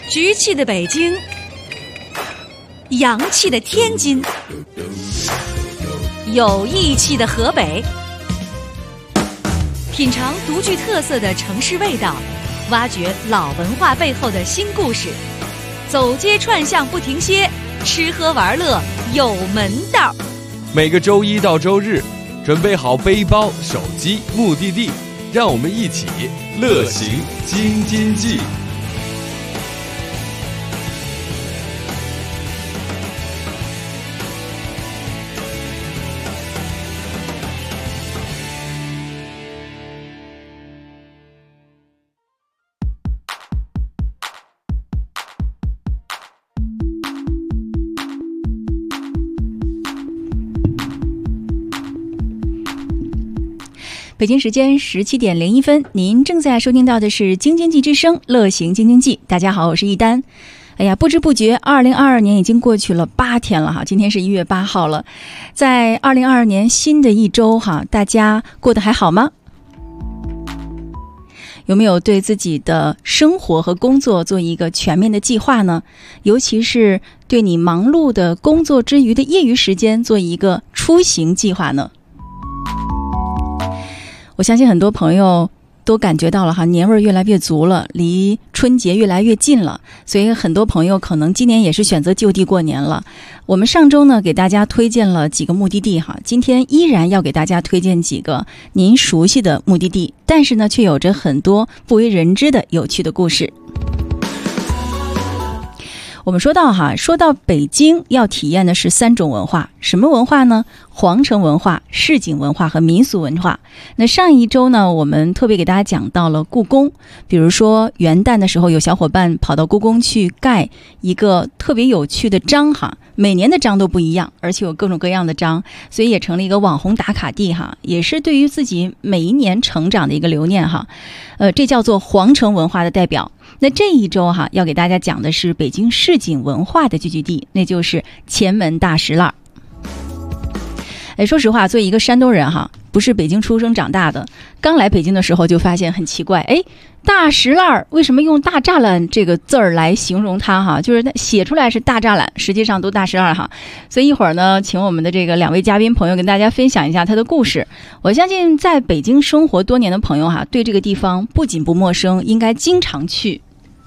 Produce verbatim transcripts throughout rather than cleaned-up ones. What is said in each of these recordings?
局气的北京，洋气的天津，有义气的河北，品尝独具特色的城市味道，挖掘老文化背后的新故事，走街串巷不停歇，吃喝玩乐有门道。 每个周一到周日，准备好背包、手机、目的地，让我们一起乐行京津冀。 北京时间十七点零一分，您正在收听到的是京津冀之声乐行京津冀。大家好，我是一丹。哎呀，不知不觉二零二二年已经过去了八天了哈，今天是一月八号了。在二零二二年新的一周哈，大家过得还好吗？有没有对自己的生活和工作做一个全面的计划呢？尤其是对你忙碌的工作之余的业余时间做一个出行计划呢？我相信很多朋友都感觉到了哈，年味越来越足了，离春节越来越近了，所以很多朋友可能今年也是选择就地过年了。我们上周呢给大家推荐了几个目的地哈，今天依然要给大家推荐几个您熟悉的目的地，但是呢却有着很多不为人知的有趣的故事。我们说到哈，说到北京要体验的是三种文化，什么文化呢？皇城文化、市井文化和民俗文化。那上一周呢，我们特别给大家讲到了故宫，比如说元旦的时候有小伙伴跑到故宫去盖一个特别有趣的章哈，每年的章都不一样，而且有各种各样的章，所以也成了一个网红打卡地哈，也是对于自己每一年成长的一个留念哈。呃，这叫做皇城文化的代表。那这一周哈，要给大家讲的是北京市井文化的聚居地，那就是前门大石栏。哎，说实话，作为一个山东人哈，不是北京出生长大的，刚来北京的时候就发现很奇怪，哎，大石栏为什么用大栅栏这个字儿来形容它哈？就是它写出来是大栅栏，实际上都大石栏哈。所以一会儿呢，请我们的这个两位嘉宾朋友跟大家分享一下他的故事。我相信在北京生活多年的朋友哈，对这个地方不仅不陌生，应该经常去。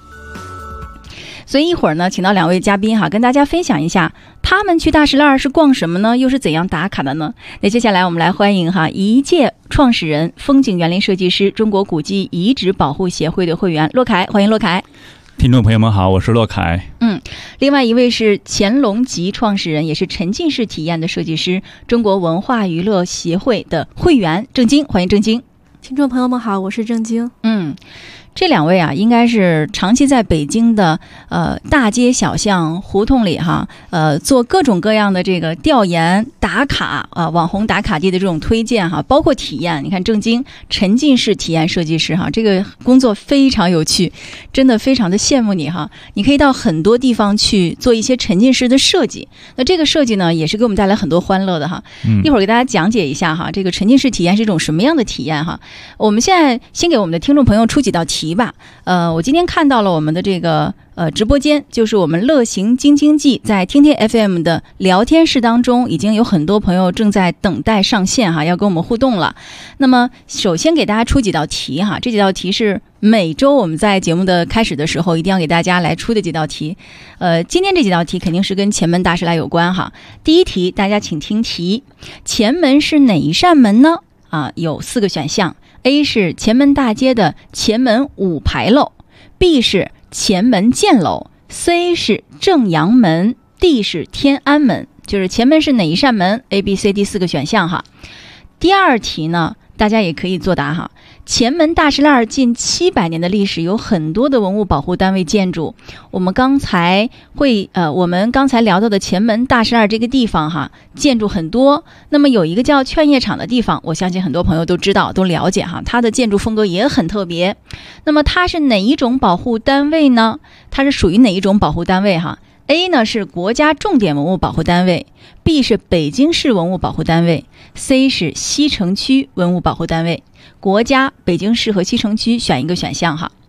所以一会儿呢，请到两位嘉宾哈，跟大家分享一下他们去大石栏是逛什么呢？又是怎样打卡的呢？那接下来我们来欢迎哈一届创始人、风景园林设计师、中国古迹遗址保护协会的会员骆凯，欢迎骆凯。 听众朋友们好，我是骆凯。 嗯，另外一位是乾隆集创始人，也是沉浸式体验的设计师，中国文化娱乐协会的会员郑晶，欢迎郑晶。 听众朋友们好，我是郑晶。 嗯。这两位啊，应该是长期在北京的呃大街小巷、胡同里哈，呃做各种各样的这个调研、打卡啊、呃，网红打卡地的这种推荐哈，包括体验。你看郑晶沉浸式体验设计师哈，这个工作非常有趣，真的非常的羡慕你哈。你可以到很多地方去做一些沉浸式的设计，那这个设计呢，也是给我们带来很多欢乐的哈。嗯、一会儿给大家讲解一下哈，这个沉浸式体验是一种什么样的体验哈。我们现在先给我们的听众朋友出几道题吧。呃，我今天看到了我们的这个呃直播间，就是我们乐行京津冀在听听 F M 的聊天室当中，已经有很多朋友正在等待上线哈，要跟我们互动了。那么首先给大家出几道题哈，这几道题是每周我们在节目的开始的时候一定要给大家来出的几道题。呃，今天这几道题肯定是跟前门大石栏有关哈。第一题，大家请听题：前门是哪一扇门呢？啊，有四个选项。A 是前门大街的前门五牌楼， B 是前门箭楼， C 是正阳门， D 是天安门。就是前门是哪一扇门 A B C D 四个选项哈。第二题呢，大家也可以作答哈。前门大石栏近七百年的历史，有很多的文物保护单位建筑。我们刚才会呃，我们刚才聊到的前门大石栏这个地方哈，建筑很多。那么有一个叫劝业场的地方，我相信很多朋友都知道、都了解哈，它的建筑风格也很特别。那么它是哪一种保护单位呢？它是属于哪一种保护单位哈？ A 呢是国家重点文物保护单位， B 是北京市文物保护单位， C 是西城区文物保护单位。国家、北京市和西城区选一个选项哈。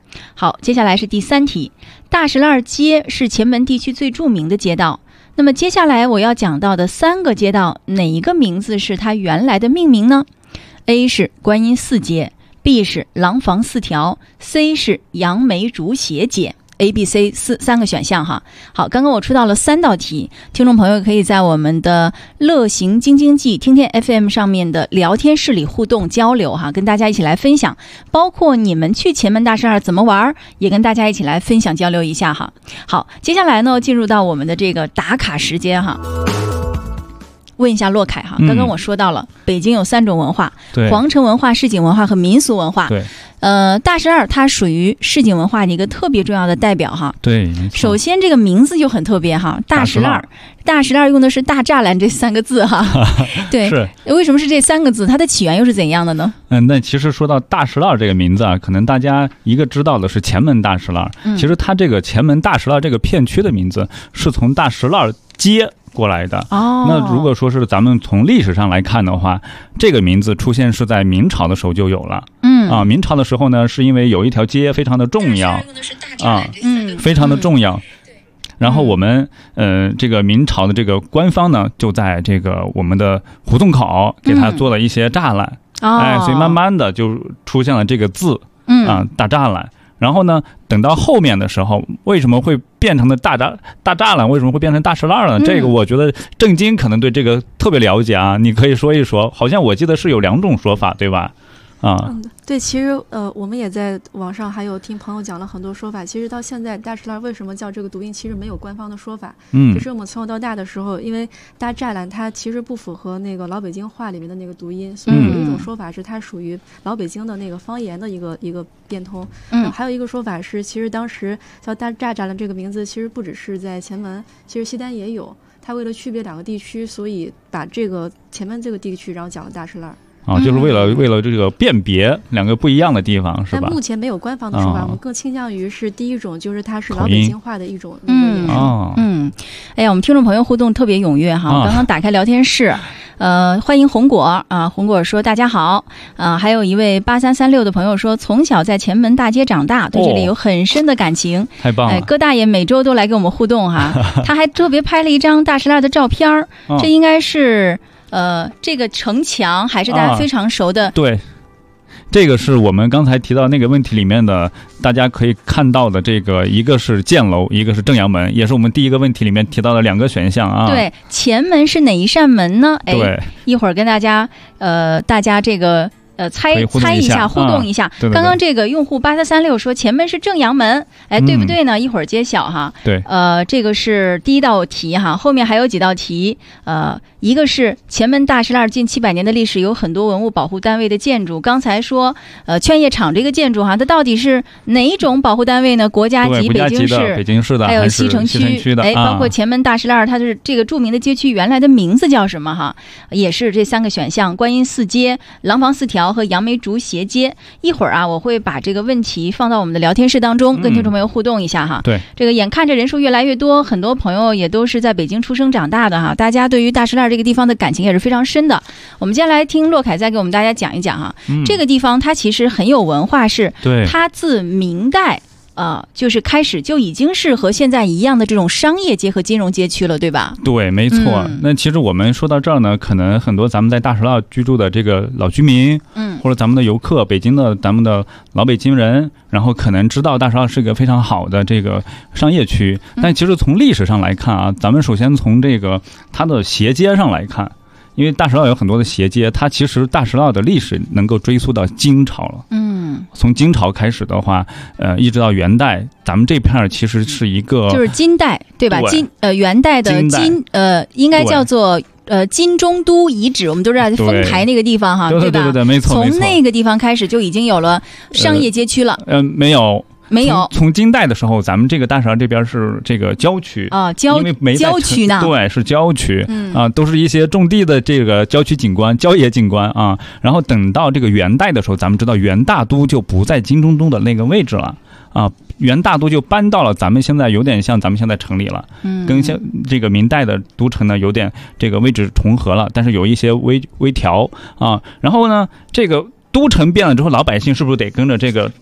好，接下来是第三题。大石栏街是前门地区最著名的街道，那么接下来我要讲到的三个街道，哪一个名字是它原来的命名呢？ A 是观音寺街， B 是廊坊四条， C 是杨梅竹斜街。A、B、C 四三个选项哈。好，刚刚我出到了三道题，听众朋友可以在我们的乐行京津冀听天 F M 上面的聊天室里互动交流哈，跟大家一起来分享，包括你们去前门大石栏怎么玩，也跟大家一起来分享交流一下哈。好，接下来呢，进入到我们的这个打卡时间哈。问一下洛凯哈，刚刚我说到了、嗯、北京有三种文化， 对， 皇城文化、市井文化和民俗文化。 对， 呃，大石栏它属于市井文化的一个特别重要的代表哈。 对， 首先这个名字就很特别哈，大石栏，大石栏用的是大栅栏这三个字哈。对， 是为什么是这三个字？它的起源又是怎样的呢？ 嗯，那其实说到大石栏这个名字啊，可能大家一个知道的是前门大石栏、嗯，其实它这个前门大石栏这个片区的名字是从大石栏街过来的。 哦， 那如果说是咱们从历史上来看的话，这个名字出现是在明朝的时候就有了。嗯啊，明朝的时候呢，是因为有一条街非常的重要啊，嗯，非常的重要。嗯、然后我们呃，这个明朝的这个官方呢，就在这个我们的胡同口给它做了一些栅栏，嗯、哎，所以慢慢的就出现了这个字，嗯啊，大栅栏。然后呢，等到后面的时候，为什么会变成了大栅大栅栏？为什么会变成大石栏呢、嗯？这个我觉得郑经可能对这个特别了解啊，你可以说一说。好像我记得是有两种说法，对吧？啊， 嗯，对，其实呃，我们也在网上还有听朋友讲了很多说法。其实到现在，大石栏为什么叫这个读音，其实没有官方的说法。嗯，只是我们从小到大的时候，因为大栅栏它其实不符合那个老北京话里面的那个读音，所以有一种说法是它属于老北京的那个方言的一个一个变通。嗯，还有一个说法是，其实当时叫大栅栏这个名字，其实不只是在前门，其实西单也有。它为了区别两个地区，所以把这个前门这个地区，然后讲了大石栏。 啊，就是为了为了这个辨别两个不一样的地方，是吧？ 但目前没有官方的说法，哦、我们更倾向于是第一种，就是它是老北京话的一种那个演绎。嗯，哎呀，我们听众朋友互动特别踊跃哈！我刚刚打开聊天室，呃，欢迎红果啊，红果说大家好啊，还有一位八三三六的朋友说，从小在前门大街长大，对这里有很深的感情。哦、 太棒了！ 哎，戈大爷每周都来跟我们互动哈，他还特别拍了一张大石栏的照片儿、哦，这应该是。呃，这个城墙还是大家非常熟的、啊。 对，这个是我们刚才提到那个问题里面的，大家可以看到的这个，一个是箭楼，一个是正阳门，也是我们第一个问题里面提到的两个选项啊。 对，前门是哪一扇门呢？哎， 对， 一会儿跟大家呃，大家这个。呃，猜猜一下，互动一下。 啊、对对对， 刚刚这个用户八三三六说前门是正阳门，哎，对不对呢？嗯、一会儿揭晓哈。 对， 呃，这个是第一道题哈，后面还有几道题。呃，一个是前门大石栏近七百年的历史，有很多文物保护单位的建筑。刚才说，呃，劝业场这个建筑哈，它到底是哪一种保护单位呢？国家级、北京市、 北京市的， 还有西城区的，哎，包括前门大石栏，它是这个著名的街区原来的名字叫什么哈？也是这三个选项：观音寺街、廊坊四条和杨梅竹斜街。一会儿啊，我会把这个问题放到我们的聊天室当中，跟听众朋友互动一下哈。 嗯、对， 这个眼看着人数越来越多，很多朋友也都是在北京出生长大的哈，大家对于大石栏这个地方的感情也是非常深的。我们接下来听洛凯再给我们大家讲一讲哈，嗯、这个地方它其实很有文化，是它自明代。呃，就是开始就已经是和现在一样的这种商业街和金融街区了，对吧？ 对，没错。嗯、那其实我们说到这儿呢，可能很多咱们在大石栏居住的这个老居民，嗯，或者咱们的游客，北京的咱们的老北京人，然后可能知道大石栏是一个非常好的这个商业区。但其实从历史上来看啊，咱们首先从这个它的斜街上来看。因为大石栏有很多的斜街，它其实大石栏的历史能够追溯到金朝了。嗯，从金朝开始的话，呃，一直到元代，咱们这片其实是一个就是金代，对吧？ 对金呃元代的金呃应该叫做呃金中都遗址，我们都知道丰台那个地方哈， 对吧？ 对对对，没错。 从那个地方开始就已经有了商业街区了。 呃，呃没有。 没有， 从, 从金代的时候，咱们这个大石栏这边是这个郊区啊，郊因为没郊区呢， 对，是郊区， 嗯啊，都是一些种地的这个郊区景观、郊野景观啊。然后等到这个元代的时候，咱们知道元大都就不在金中都的那个位置了啊，元大都就搬到了咱们现在有点像咱们现在城里了，嗯，跟像这个明代的都城呢有点这个位置重合了，但是有一些微微调啊。然后呢，这个都城变了之后，老百姓是不是得跟着这个？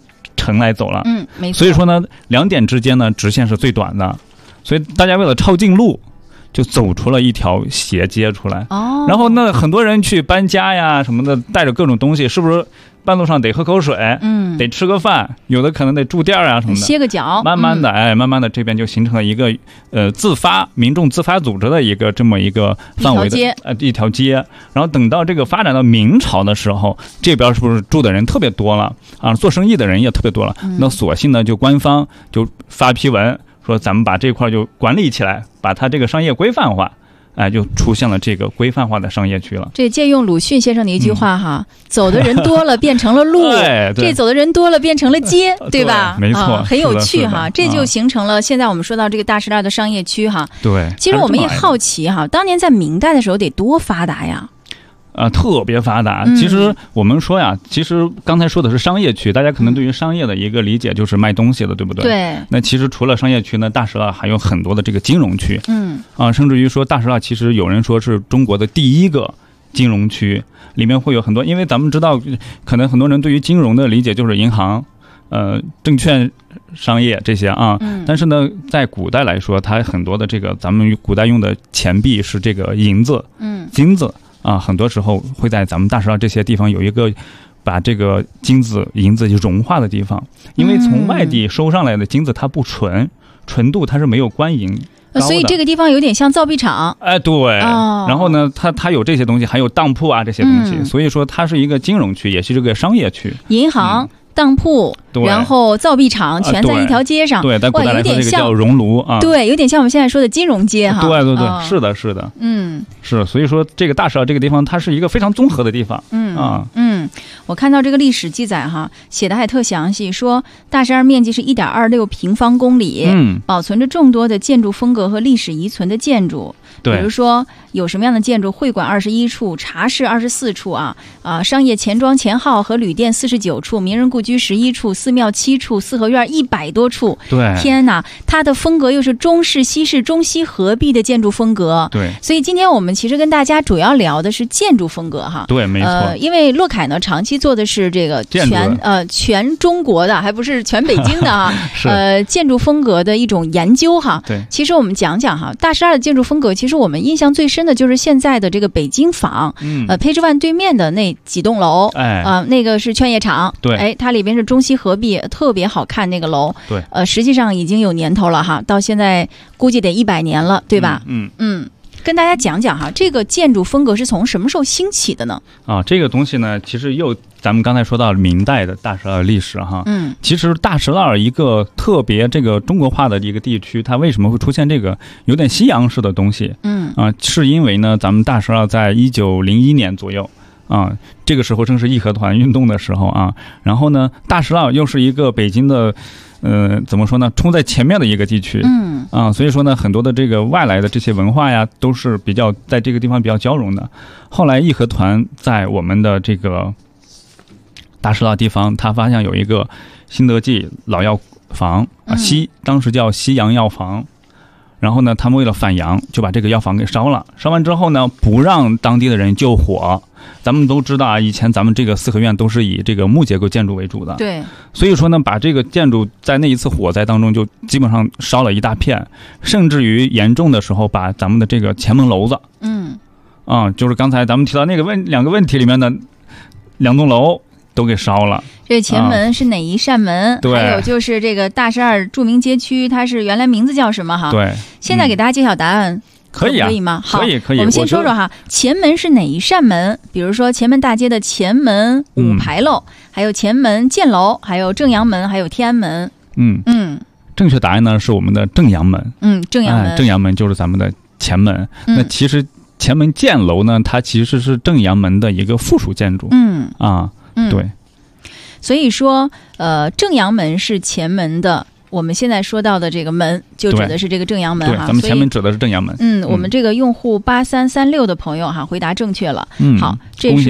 城来走了。 嗯，没错。 所以说呢，两点之间呢，直线是最短的，所以大家为了抄近路，就走出了一条斜街出来。 哦， 然后呢，很多人去搬家呀什么的，带着各种东西，是不是半路上得喝口水，嗯，得吃个饭，有的可能得住店啊什么的， 歇个脚。 慢慢的，哎，慢慢的这边就形成了一个呃自发民众自发组织的一个这么一个范围的呃一条街。然后等到这个发展到明朝的时候，这边是不是住的人特别多了啊？做生意的人也特别多了，那索性呢就官方就发批文说咱们把这块就管理起来，把它这个商业规范化。哎，就出现了这个规范化的商业区了。 这借用鲁迅先生的一句话哈，嗯、走的人多了变成了路， 哎、 这走的人多了变成了街，对吧？ 对没错、 啊，很有趣哈。这就形成了现在我们说到这个大石栏的商业区哈。 对， 其实我们也好奇哈，当年在明代的时候得多发达呀。 啊，特别发达。其实我们说呀，其实刚才说的是商业区，大家可能对于商业的一个理解就是卖东西的，对不对？ 对。 那其实除了商业区呢，大石栏还有很多的这个金融区。 嗯。啊， 甚至于说大石栏其实有人说是中国的第一个金融区，里面会有很多，因为咱们知道，可能很多人对于金融的理解就是银行、呃，证券商业这些啊。嗯。但是呢，在古代来说，它很多的这个咱们古代用的钱币是这个银子、嗯，金子。啊，很多时候会在咱们大石栏这些地方有一个把这个金子、银子融化的地方，因为从外地收上来的金子它不纯，纯度它是没有官银高的， 所以这个地方有点像造币厂。 哎，对。哦、然后呢，它它有这些东西，还有当铺啊这些东西、嗯，所以说它是一个金融区，也是这个商业区， 银行。嗯当铺，然后造币厂全在一条街上， 啊、对，在古代来说这个叫熔炉啊， 对，有点像我们现在说的金融街哈， 对对对、哦，是的，是的， 嗯， 是，所以说这个大石栏这个地方，它是一个非常综合的地方， 嗯啊， 嗯，我看到这个历史记载哈，写的还特详细，说大石栏面积是一点二六平方公里，嗯，保存着众多的建筑风格和历史遗存的建筑， 对， 比如说有什么样的建筑，会馆二十一处，茶室二十四处啊，啊，商业钱庄钱号和旅店四十九处，名人故居十一处。寺庙七处，四合院一百多处。 对， 天哪，它的风格又是中式、西式、中西合璧的建筑风格。 对， 所以今天我们其实跟大家主要聊的是建筑风格哈。 对，没错。 呃，因为洛凯呢长期做的是这个全呃全中国的，还不是全北京的哈。呃，建筑风格的一种研究哈。 对， 其实我们讲讲哈，大石栏的建筑风格，其实我们印象最深的就是现在的这个北京坊，嗯，呃，Page One对面的那几栋楼， 哎， 啊、呃，那个是劝业场， 对， 哎，它里边是中西合璧，特别好看那个楼， 对， 呃，实际上已经有年头了哈，到现在估计得一百年了，对吧？ 嗯嗯, 嗯，跟大家讲讲哈，这个建筑风格是从什么时候兴起的呢？ 啊，这个东西呢，其实又咱们刚才说到明代的大石栏历史哈， 嗯， 其实大石栏一个特别这个中国化的一个地区，它为什么会出现这个有点西洋式的东西？ 嗯啊，是因为呢，咱们大石栏在一九零一年左右。啊，这个时候正是义和团运动的时候啊，然后呢，大石栏又是一个北京的，呃，怎么说呢，冲在前面的一个地区， 嗯， 啊，所以说呢，很多的这个外来的这些文化呀，都是比较在这个地方比较交融的。后来义和团在我们的这个大石栏地方，他发现有一个新德记老药房啊，西当时叫西洋药房。然后呢，他们为了反洋，就把这个药房给烧了。烧完之后呢，不让当地的人救火。咱们都知道啊，以前咱们这个四合院都是以这个木结构建筑为主的。 对。所以说呢，把这个建筑在那一次火灾当中，就基本上烧了一大片，甚至于严重的时候，把咱们的这个前门楼子， 嗯， 啊，就是刚才咱们提到那个问两个问题里面的两栋楼。都给烧了。 这前门是哪一扇门？啊、还有就是这个大石栏著名街区，它是原来名字叫什么哈？ 对， 现在给大家揭晓答案，嗯、 可以啊， 可以吗？好， 可以可以。 我们先说说哈，前门是哪一扇门？比如说前门大街的前门五牌楼，嗯、还有前门箭楼，还有正阳门，还有天安门。 嗯嗯，正确答案呢是我们的正阳门。 嗯，正阳门， 哎、正阳门就是咱们的前门。 嗯、 那其实前门箭楼呢，它其实是正阳门的一个附属建筑。 嗯啊， 嗯、 对。 所以说，呃，正阳门是前门的，我们现在说到的这个门，就指的是这个正阳门哈。 对，咱们前门指的是正阳门。 嗯，我们这个用户八三三六的朋友哈，回答正确了。 嗯， 好，这是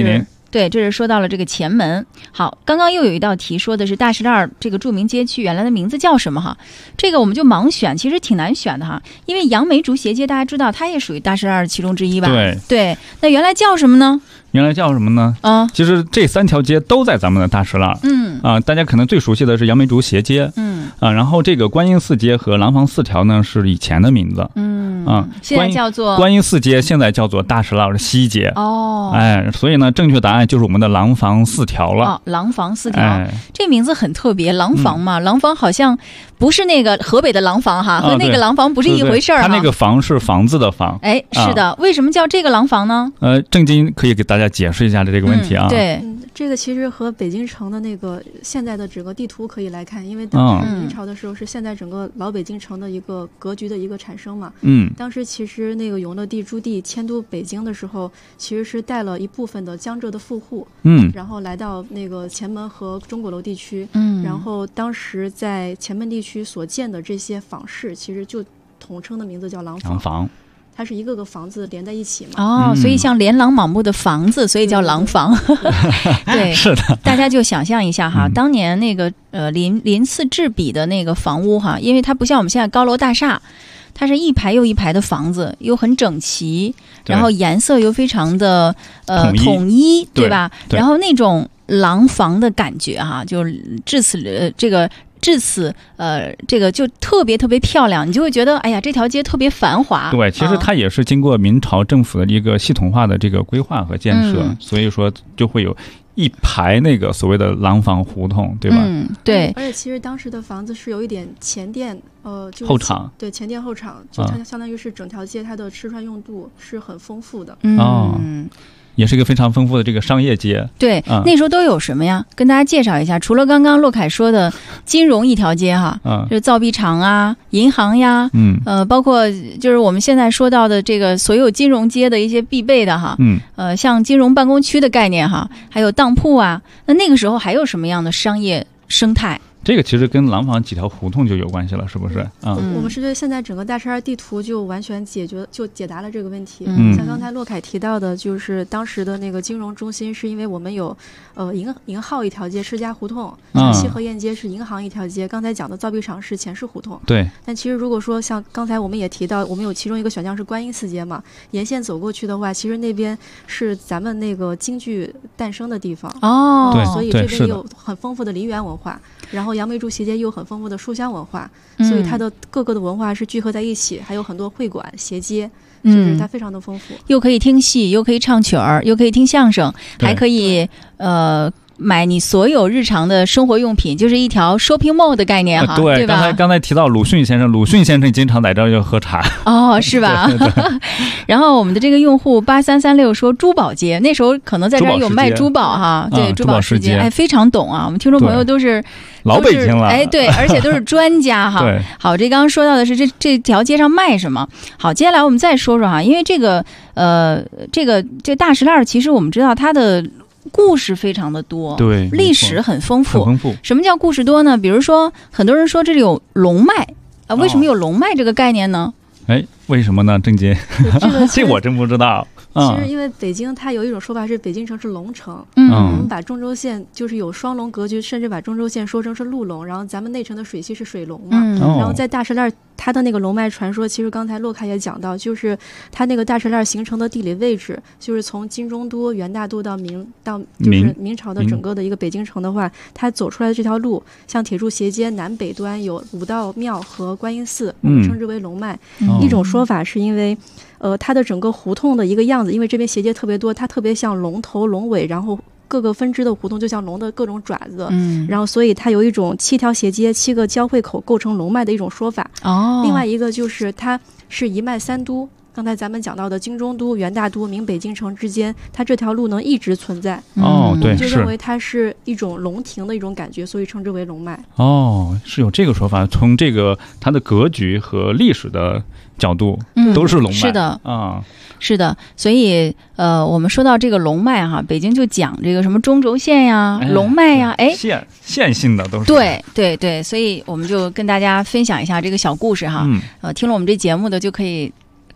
对，这是说到了这个前门。好，刚刚又有一道题说的是大石栏这个著名街区原来的名字叫什么哈？这个我们就盲选，其实挺难选的哈，因为杨梅竹斜街大家知道它也属于大石栏其中之一吧？ 对对，那原来叫什么呢？ 原来叫什么呢？啊，其实这三条街都在咱们的大石栏。嗯啊，大家可能最熟悉的是杨梅竹斜街。嗯啊，然后这个观音寺街和廊坊四条呢是以前的名字。嗯啊， 现在叫做观音寺街，现在叫做大石栏西街。哦，哎，所以呢，正确答案就是我们的廊坊四条了。 哦，廊坊四条，哎，这名字很特别，廊坊嘛，廊坊好像不是那个河北的廊坊哈，和那个廊坊不是一回事儿。 它那个坊是房子的坊。 哎，是的，为什么叫这个廊坊呢？ 呃，正经可以给大家解释一下这个问题啊。 对， 这个其实和北京城的那个现在的整个地图可以来看，因为当时明朝的时候是现在整个老北京城的一个格局的一个产生嘛。嗯，当时其实那个永乐帝朱棣迁都北京的时候，其实是带了一部分的江浙的富户，嗯，然后来到那个前门和钟鼓楼地区，嗯，然后当时在前门地区所建的这些坊市，其实就统称的名字叫廊坊。 廊坊。 它是一个个房子连在一起嘛？ 哦，所以像琳琅满目的房子，所以叫廊坊。对， 是的。 大家就想象一下哈，嗯、当年那个呃鳞鳞次栉比的那个房屋哈，因为它不像我们现在高楼大厦，它是一排又一排的房子，又很整齐，然后颜色又非常的呃统一，对吧？对然后那种廊坊的感觉哈，就至此呃这个。至此，呃，这个就特别特别漂亮，你就会觉得，哎呀，这条街特别繁华。 对，其实它也是经过明朝政府的一个系统化的这个规划和建设，嗯、所以说就会有一排那个所谓的廊坊胡同，对吧？ 嗯，对。 而且其实当时的房子是有一点前店，呃，就是、 后场， 对，前店后场，就它相当于是整条街它的吃穿用度是很丰富的。 嗯。 哦也是一个非常丰富的这个商业街。 对、嗯，那时候都有什么呀？跟大家介绍一下。除了刚刚骆凯说的金融一条街哈，嗯，就是造币厂啊、银行呀，嗯，呃，包括就是我们现在说到的这个所有金融街的一些必备的哈，嗯，呃，像金融办公区的概念哈，还有当铺啊。那那个时候还有什么样的商业生态？ 这个其实跟廊坊几条胡同就有关系了，是不是？ 嗯，我们是对现在整个大石栏地图就完全解决就解答了这个问题。嗯，像刚才骆凯提到的，就是当时的那个金融中心，是因为我们有呃银银号一条街施家胡同，像西河沿街是银行一条街，刚才讲的造币厂是钱市胡同。 对。 但其实如果说像刚才我们也提到，我们有其中一个选项是观音寺街嘛，沿线走过去的话，其实那边是咱们那个京剧诞生的地方。 哦， 对，所以这边有很丰富的梨园文化。然后杨梅竹斜街又有很丰富的书香文化，嗯、所以它的各个的文化是聚合在一起，还有很多会馆、斜街，就是它非常的丰富， 嗯、又可以听戏，又可以唱曲儿，又可以听相声，还可以呃买你所有日常的生活用品，就是一条 shopping mall 的概念哈、 啊。对， 对吧？ 刚才刚才提到鲁迅先生，鲁迅先生经常来这儿要喝茶。 哦，是吧？对对对然后我们的这个用户八三三六说珠宝街，那时候可能在这儿有卖珠宝哈，对，珠宝世界，哎，非常懂啊。我们听众朋友都是老北京了， 哎，对，而且都是专家哈。 对， 好，这刚刚说到的是这这条街上卖什么？好，接下来我们再说说哈，因为这个呃，这个这大石栏其实我们知道它的故事非常的多， 对， 历史很丰富。 很丰富。 什么叫故事多呢？比如说，很多人说这里有龙脉啊、呃，为什么有龙脉这个概念呢？ 哎、哦，为什么呢？郑杰，这, 这我真不知道。 其实因为北京它有一种说法是北京城是龙城，嗯，我们把中轴线就是有双龙格局，甚至把中轴线说成是陆龙，然后咱们内城的水系是水龙嘛，嗯、然后在大石栏它的那个龙脉传说，其实刚才骆凯也讲到，就是它那个大石栏形成的地理位置，就是从金中都、元大都到明到就是明朝的整个的一个北京城的话，它走出来的这条路，像铁柱斜街南北端有五道庙和观音寺，我们称之为龙脉。嗯、一种说法是因为。呃，它的整个胡同的一个样子，因为这边斜街特别多，它特别像龙头龙尾，然后各个分支的胡同就像龙的各种爪子，嗯，然后所以它有一种七条斜街、七个交汇口构成龙脉的一种说法。哦，另外一个就是它是一脉三都，刚才咱们讲到的京中都、元大都、明北京城之间，它这条路能一直存在。 哦，对， 就认为它是一种龙庭的一种感觉，所以称之为龙脉。 哦，是有这个说法，从这个它的格局和历史的角度，嗯，都是龙脉。 是的啊， 是的。所以呃，我们说到这个龙脉哈，北京就讲这个什么中轴线呀、哎、龙脉呀，哎， 线线性的都是。 对对对，所以我们就跟大家分享一下这个小故事哈。嗯，呃，听了我们这节目的就可以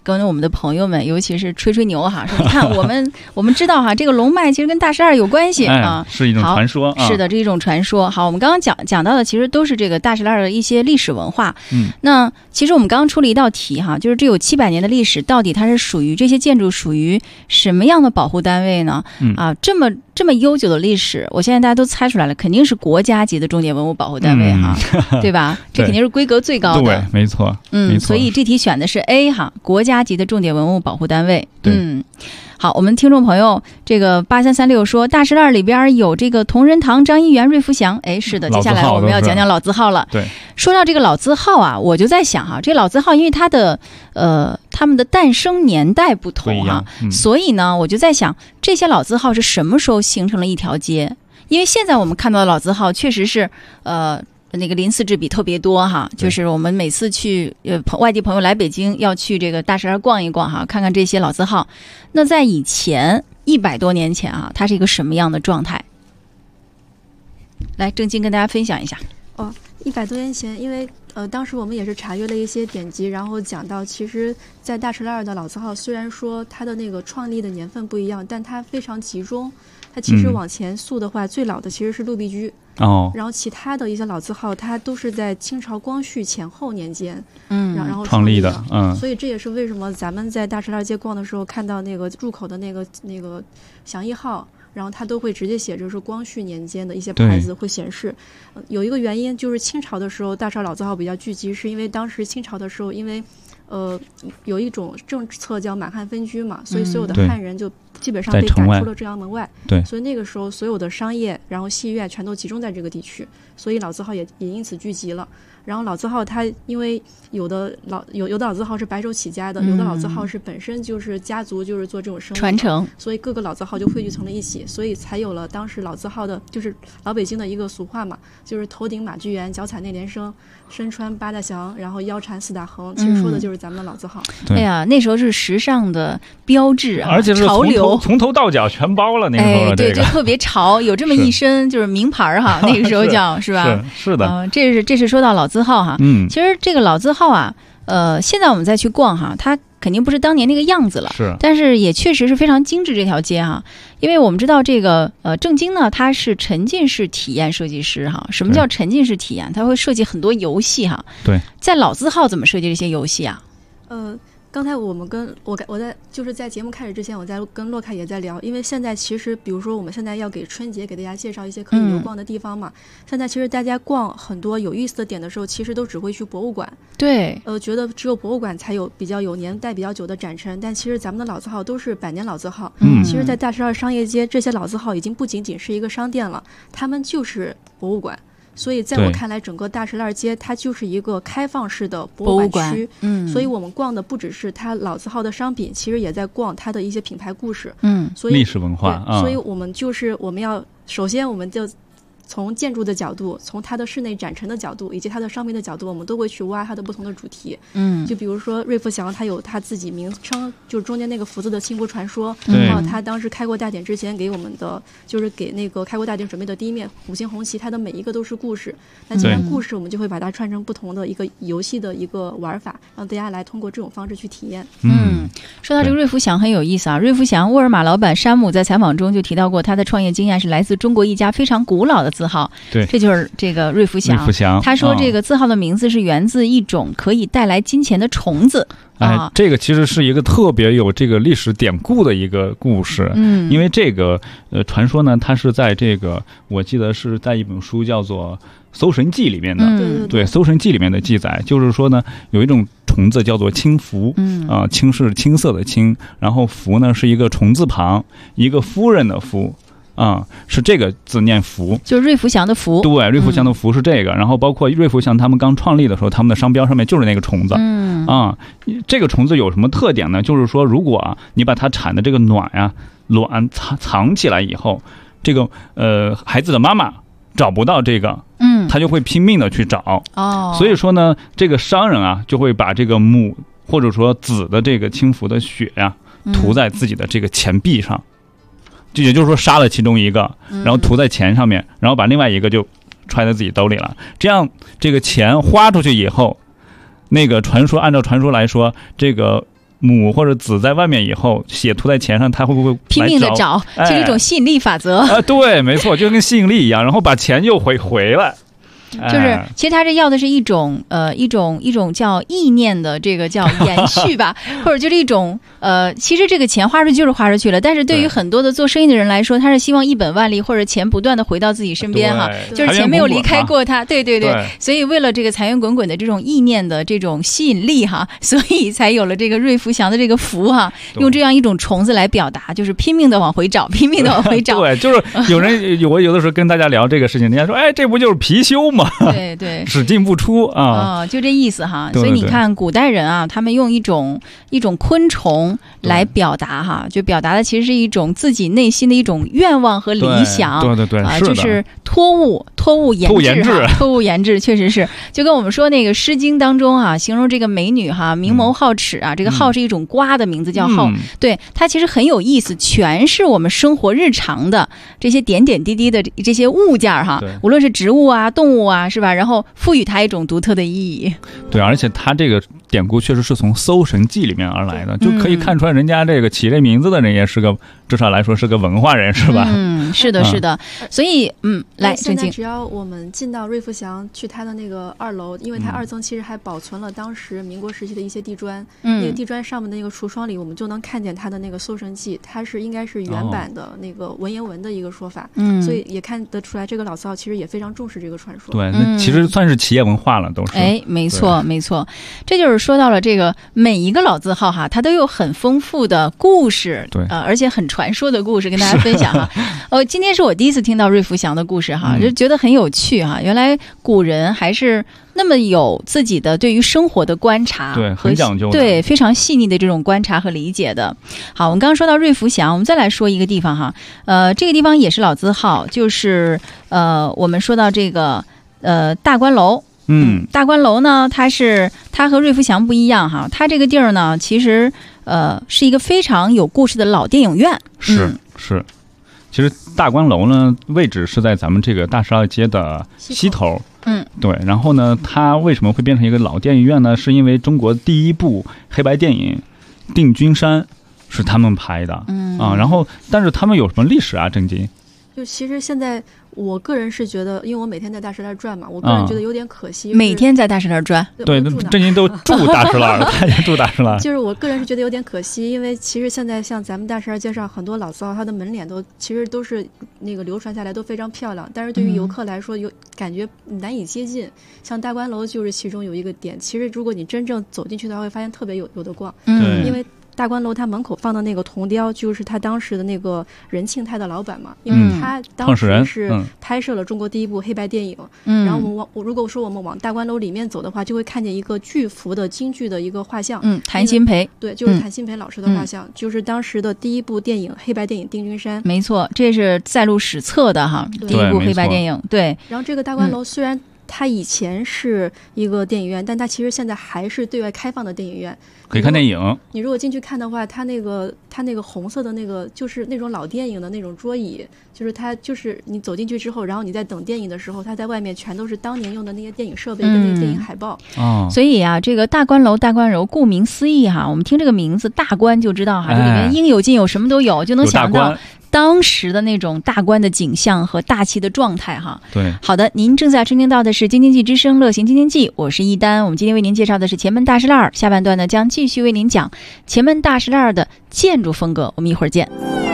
跟我们的朋友们，尤其是吹吹牛哈，说你看我们我们知道哈，这个龙脉其实跟大十二有关系、哎、啊， 是一种传说、啊， 是的，这是一种传说。好，我们刚刚讲讲到的其实都是这个大石栏的一些历史文化。嗯，那其实我们刚刚出了一道题哈，就是这有七百年的历史，到底它是属于这些建筑属于什么样的保护单位呢？嗯啊，这么这么悠久的历史，我现在大家都猜出来了，肯定是国家级的重点文物保护单位哈，嗯、对吧？这肯定是规格最高的。 对，没错。 嗯，所以这题选的是 A 哈，国家级的重点文物保护单位。嗯，好，我们听众朋友这个八三三六说，大石栏里边有这个同仁堂、张一元、瑞福祥。哎，是的，接下来我们要讲讲老字号了。 对， 说到这个老字号啊，我就在想哈，这老字号因为它的呃他们的诞生年代不同哈、嗯，所以呢，我就在想这些老字号是什么时候形成了一条街？因为现在我们看到的老字号确实是呃。那个鳞次栉比特别多哈，就是我们每次去呃外地朋友来北京要去这个大石栏逛一逛哈，看看这些老字号。那在以前一百多年前啊，它是一个什么样的状态？来，郑晶跟大家分享一下。 哦，一百多年前，因为呃当时我们也是查阅了一些典籍，然后讲到，其实，在大石栏的老字号，虽然说它的那个创立的年份不一样，但它非常集中。它其实往前溯的话，嗯、最老的其实是陆必居。哦，然后其他的一些老字号，它都是在清朝光绪前后年间，嗯，然后创立的，嗯， 所以这也是为什么咱们在大石栏街逛的时候，看到那个入口的那个那个祥一号，然后它都会直接写着是光绪年间的一些牌子会显示。呃、有一个原因就是清朝的时候，大石栏老字号比较聚集，是因为当时清朝的时候，因为呃有一种政策叫满汉分居嘛，所以所有的汉人就基本上被赶出了浙阳门外， 对， 所以那个时候所有的商业，然后戏院全都集中在这个地区，所以老字号也也因此聚集了。然后老字号它因为有的老有有的老字号是白手起家的、嗯，有的老字号是本身就是家族就是做这种生意传承， 所以各个老字号就汇聚成了一起，所以才有了当时老字号的，就是老北京的一个俗话嘛，就是头顶马聚园，脚踩内联升，身穿八大祥，然后腰缠四大横，其实说的就是咱们的老字号。 嗯、哎呀，那时候是时尚的标志啊， 而且是潮流， 从头到脚全包了。那个时候、 哎，对，就特别潮，有这么一身就是名牌哈，那个时候叫是吧？ 是是的， 嗯、呃，这是这是说到老字号哈，嗯，其实这个老字号啊，呃，现在我们再去逛哈，它肯定不是当年那个样子了， 是， 但是也确实是非常精致这条街哈，因为我们知道这个呃郑晶呢，他是沉浸式体验设计师哈，什么叫沉浸式体验？他会设计很多游戏哈， 对， 在老字号怎么设计这些游戏啊？ 呃。刚才我们跟我我在就是在节目开始之前，我在跟洛凯也在聊，因为现在其实比如说我们现在要给春节给大家介绍一些可以游逛的地方嘛、嗯，现在其实大家逛很多有意思的点的时候，其实都只会去博物馆， 对， 呃，觉得只有博物馆才有比较有年代比较久的展陈，但其实咱们的老字号都是百年老字号，嗯，其实，在大石栏商业街这些老字号已经不仅仅是一个商店了，他们就是博物馆。所以在我看来，整个大石栏街它就是一个开放式的博物馆区，嗯，所以我们逛的不只是它老字号的商品，其实也在逛它的一些品牌故事，嗯，所以历史文化、 嗯，所以我们就是我们要首先我们就从建筑的角度，从它的室内展陈的角度，以及它的商品的角度，我们都会去挖它的不同的主题。嗯，就比如说瑞福祥，它有它自己名称，就是中间那个福字的幸福传说。然后他当时开国大典之前给我们的，就是给那个开国大典准备的第一面五星红旗，它的每一个都是故事。那既然故事，我们就会把它串成不同的一个游戏的一个玩法，让大家来通过这种方式去体验。 嗯，说到这个瑞福祥很有意思啊。瑞福祥沃尔玛老板山姆在采访中就提到过，他的创业经验是来自中国一家非常古老的字号， 对， 这就是这个瑞福祥。 瑞福祥， 他说这个字号的名字是源自一种可以带来金钱的虫子。 哎，这个其实是一个特别有这个历史典故的一个故事。嗯，因为这个呃传说呢，它是在这个我记得是在一本书叫做《搜神记》里面的。嗯，对，《搜神记》里面的记载就是说呢，有一种虫子叫做青蠣。嗯，啊、呃，青是青色的青，然后蠣呢是一个虫字旁，一个夫人的夫。啊、嗯，是这个字念福， 就是瑞福祥的福。 对，瑞福祥的福是这个、嗯、然后包括瑞福祥他们刚创立的时候，他们的商标上面就是那个虫子。嗯啊、嗯，这个虫子有什么特点呢？就是说，如果啊你把它产的这个卵呀、啊、卵藏藏起来以后，这个呃孩子的妈妈找不到这个，嗯，他就会拼命的去找。哦，所以说呢，这个商人啊就会把这个母或者说子的这个青蠣的血呀、啊、涂在自己的这个钱币上。就也就是说杀了其中一个，然后涂在钱上面，然后把另外一个就揣在自己兜里了。这样这个钱花出去以后，那个传说按照传说来说，这个母或者子在外面以后，血涂在钱上，他会不会拼命的找？ 哎、 就是一种吸引力法则。 啊，对，没错，就跟吸引力一样，然后把钱又回回来。 就是，其实他这要的是一种呃一种一种叫意念的这个叫延续吧，或者就是一种呃，其实这个钱花出去就是花出去了，但是对于很多的做生意的人来说，他是希望一本万利或者钱不断的回到自己身边哈，就是钱没有离开过他，对对 对, 对，所以为了这个财源滚滚的这种意念的这种吸引力哈，所以才有了这个瑞福祥的这个福哈，用这样一种虫子来表达，就是拼命的往回找，拼命的往回找。 对，就是有人我有的时候跟大家聊这个事情，人家说，哎，这不就是貔貅吗？ 对对， 只进不出啊、 哦，就这意思哈。所以你看，古代人啊，他们用一种一种昆虫来表达哈，就表达的其实是一种自己内心的一种愿望和理想。 对对对， 啊、呃， 是就是托物托物言志，托物言志，确实是。就跟我们说那个《诗经》当中啊，形容这个美女哈，明眸皓齿啊，嗯、这个皓是一种瓜的名字叫皓，嗯、对，它其实很有意思，全是我们生活日常的这些点点滴滴的这些物件哈，无论是植物啊、动物啊，是吧？然后赋予它一种独特的意义。 对，而且它这个典故确实是从《搜神记》里面而来的，就可以看出来人家这个起这名字的人也是个，至少来说是个文化人，是吧？ 嗯，是的，是的。嗯、所以，嗯，来， 现在只要我们进到瑞福祥去他的那个二楼，因为他二层其实还保存了当时民国时期的一些地砖，嗯、那个地砖上面的那个橱窗里，我们就能看见他的那个《搜神记》，它是应该是原版的那个文言文的一个说法，嗯、哦，所以也看得出来这个老字号其实也非常重视这个传说。 对，那其实算是企业文化了，都是。 哎，没错，没错，这就是说到了这个每一个老字号哈，它都有很丰富的故事， 对， 呃，而且很传说的故事跟大家分享哈。哦，今天是我第一次听到瑞福祥的故事哈，就觉得很有趣哈。原来古人还是那么有自己的对于生活的观察， 对，很讲究的， 对，非常细腻的这种观察和理解的。好，我们刚刚说到瑞福祥，我们再来说一个地方哈，呃，这个地方也是老字号，就是呃，我们说到这个呃大观楼。嗯，大观楼呢，它是它和瑞福祥不一样哈，它这个地儿呢，其实呃是一个非常有故事的老电影院。 是、嗯、是，其实大观楼呢位置是在咱们这个大十二街的西头。 嗯， 对。然后呢，它为什么会变成一个老电影院呢？是因为中国第一部黑白电影《定军山》是他们拍的。嗯啊，然后但是他们有什么历史啊？郑金？ 就其实现在我个人是觉得，因为我每天在大石栏转嘛，我个人觉得有点可惜。 嗯、每天在大石栏转， 对， 郑金都住大石栏，大家住大石栏。 就是我个人是觉得有点可惜，因为其实现在像咱们大石栏街上很多老字号，它的门脸都其实都是那个流传下来都非常漂亮，但是对于游客来说有感觉难以接近。嗯、像大观楼就是其中有一个点，其实如果你真正走进去的话，会发现特别有有的逛。 嗯， 因为大观楼它门口放的那个铜雕，就是他当时的那个任庆泰的老板嘛，因为他当时是拍摄了中国第一部黑白电影。嗯，然后我们往如果说我们往大观楼里面走的话，就会看见一个巨幅的京剧的一个画像。 嗯，谭鑫培， 对，就是谭鑫培老师的画像，嗯、就是当时的第一部电影黑白电影《定军山》。 没错，这是载入史册的哈，第一部黑白电影。对。 然后这个大观楼虽然它以前是一个电影院，但它其实现在还是对外开放的电影院， 可以看电影。 你如果进去看的话，它那个它那个红色的那个就是那种老电影的那种桌椅，就是它就是你走进去之后，然后你在等电影的时候，它在外面全都是当年用的那些电影设备跟那个电影海报。 哦、嗯，所以啊，这个大观楼大观楼顾名思义哈，我们听这个名字大观就知道哈，这里面应有尽有，什么都有，就能想到当时的那种大观的景象和大气的状态哈。 对， 好的，您正在收听到的是《京津冀之声·乐行京津冀》，我是一丹。我们今天为您介绍的是前门大石栏，下半段呢将继续为您讲前门大石栏的建筑风格。我们一会儿见。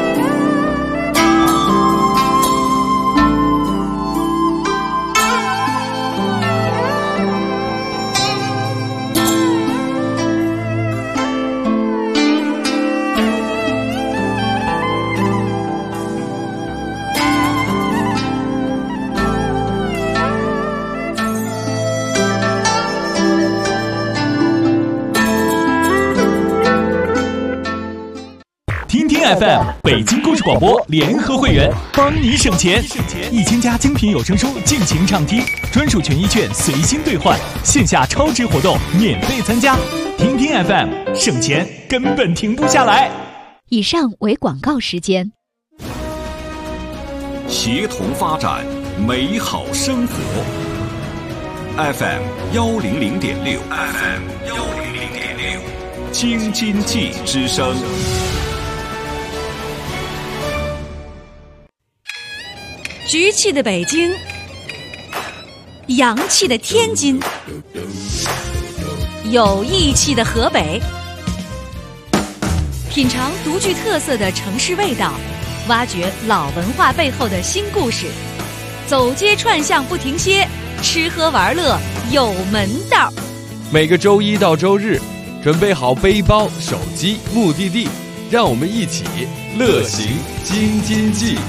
F M 北京故事广播联合会员，帮你省钱，一千家精品有声书尽情畅听，专属权益券随心兑换，线下超值活动免费参加。听听 F M， 省钱根本停不下来。 以上为广告时间。 协同发展，美好生活。F M 幺零零点六 ，F M 幺零零点六， 京津冀之声。 局气的北京，洋气的天津，有义气的河北，品尝独具特色的城市味道，挖掘老文化背后的新故事，走街串巷不停歇，吃喝玩乐有门道。 每个周一到周日，准备好背包、手机、目的地，让我们一起乐行京津冀。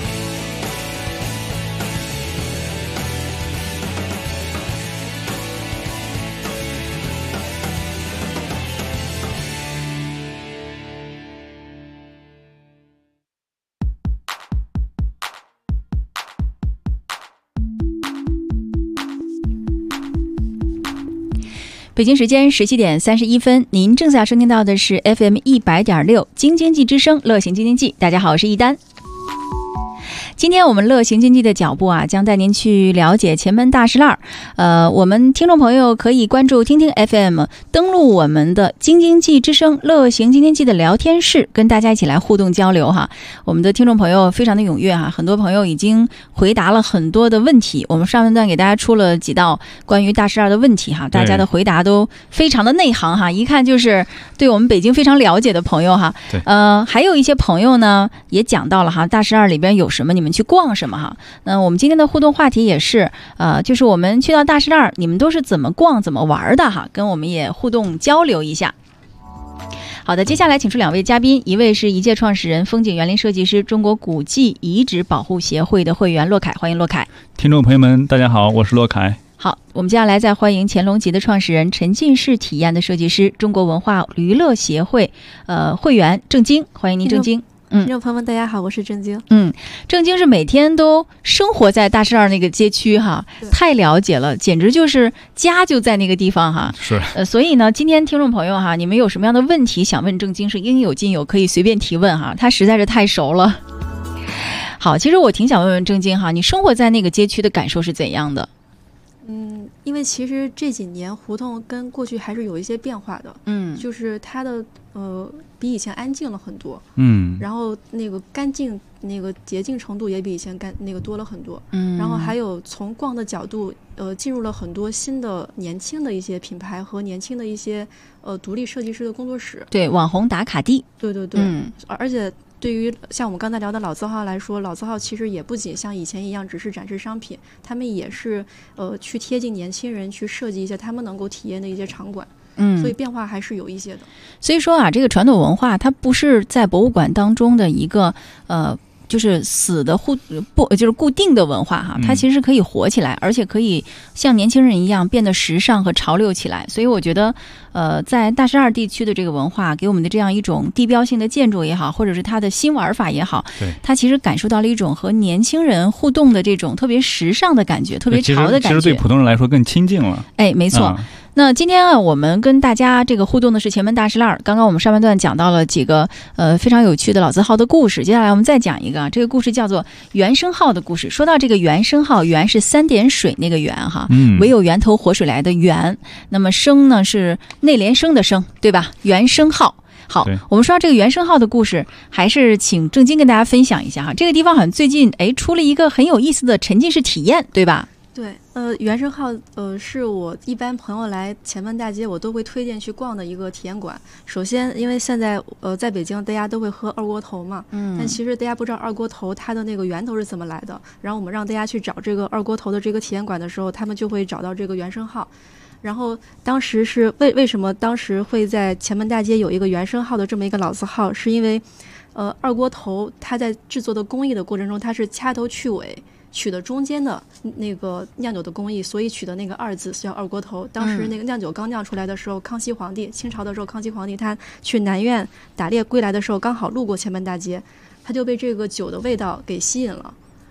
北京时间十七点三十一分，您正在收听到的是 F M 一百点六京津冀之声乐行京津冀。大家好，我是一丹。今天我们乐行经济的脚步啊，将带您去了解前门大栅栏。呃，我们听众朋友可以关注听听 F M， 登录我们的京津冀之声乐行京津冀的聊天室，跟大家一起来互动交流哈。我们的听众朋友非常的踊跃哈，很多朋友已经回答了很多的问题。我们上半段给大家出了几道关于大栅栏的问题哈，大家的回答都非常的内行哈，一看就是对我们北京非常了解的朋友哈。呃，还有一些朋友呢也讲到了哈，大栅栏里边有什么，你们去逛什么哈。那我们今天的互动话题也是呃，就是我们去到大栅栏，你们都是怎么逛怎么玩的哈，跟我们也互动交流一下。好的，接下来请出两位嘉宾，一位是一届创始人、风景园林设计师、中国古迹遗址保护协会的会员骆凯，欢迎骆凯。 听众朋友们大家好，我是骆凯。 好，我们接下来再欢迎乾隆集的创始人、沉浸式体验的设计师、中国文化娱乐协会呃会员郑晶，欢迎您郑晶。 嗯，听众朋友们大家好，我是郑晶。 嗯，郑晶是每天都生活在大栅栏那个街区哈，太了解了，简直就是家就在那个地方哈。 是。 呃，所以呢，今天听众朋友哈，你们有什么样的问题想问郑晶，是应有尽有，可以随便提问哈，他实在是太熟了。好，其实我挺想问问郑晶哈，你生活在那个街区的感受是怎样的？ 嗯，因为其实这几年胡同跟过去还是有一些变化的，嗯，就是它的呃比以前安静了很多，嗯，然后那个干净那个洁净程度也比以前干那个多了很多，嗯，然后还有从逛的角度，呃，进入了很多新的年轻的一些品牌和年轻的一些呃独立设计师的工作室， 对，网红打卡地， 对对对，嗯，而且。对于像我们刚才聊的老字号来说，老字号其实也不仅像以前一样只是展示商品，他们也是呃去贴近年轻人，去设计一些他们能够体验的一些场馆，嗯，所以变化还是有一些的。 所以说啊，这个传统文化它不是在博物馆当中的一个呃。就是死的固不就是固定的文化哈，它其实可以活起来，而且可以像年轻人一样变得时尚和潮流起来。所以我觉得，呃，在大栅栏地区的这个文化给我们的这样一种地标性的建筑也好，或者是它的新玩法也好，它其实感受到了一种和年轻人互动的这种特别时尚的感觉，特别潮的感觉。 其实对普通人来说更亲近了。 哎，没错。嗯，那今天啊，我们跟大家这个互动的是前门大栅栏。刚刚我们上半段讲到了几个呃非常有趣的老字号的故事，接下来我们再讲一个，这个故事叫做原生号的故事。说到这个原生号，原是三点水那个源哈，嗯，唯有源头活水来的源。那么生呢是内联升的升，对吧？原生号。好，我们说到这个原生号的故事，还是请郑晶跟大家分享一下哈。这个地方好像最近哎出了一个很有意思的沉浸式体验，对吧？ 对，呃，原生号，呃，是我一般朋友来前门大街，我都会推荐去逛的一个体验馆。首先，因为现在，呃，在北京大家都会喝二锅头嘛，嗯，但其实大家不知道二锅头它的那个源头是怎么来的。然后我们让大家去找这个二锅头的这个体验馆的时候，他们就会找到这个原生号。然后当时是为为什么当时会在前门大街有一个原生号的这么一个老字号，是因为，呃，二锅头它在制作的工艺的过程中，它是掐头去尾。取的中间的那个酿酒的工艺，所以取的那个二字叫二锅头。当时那个酿酒刚酿出来的时候，康熙皇帝清朝的时候，康熙皇帝他去南苑打猎归来的时候，刚好路过前门大街，他就被这个酒的味道给吸引了，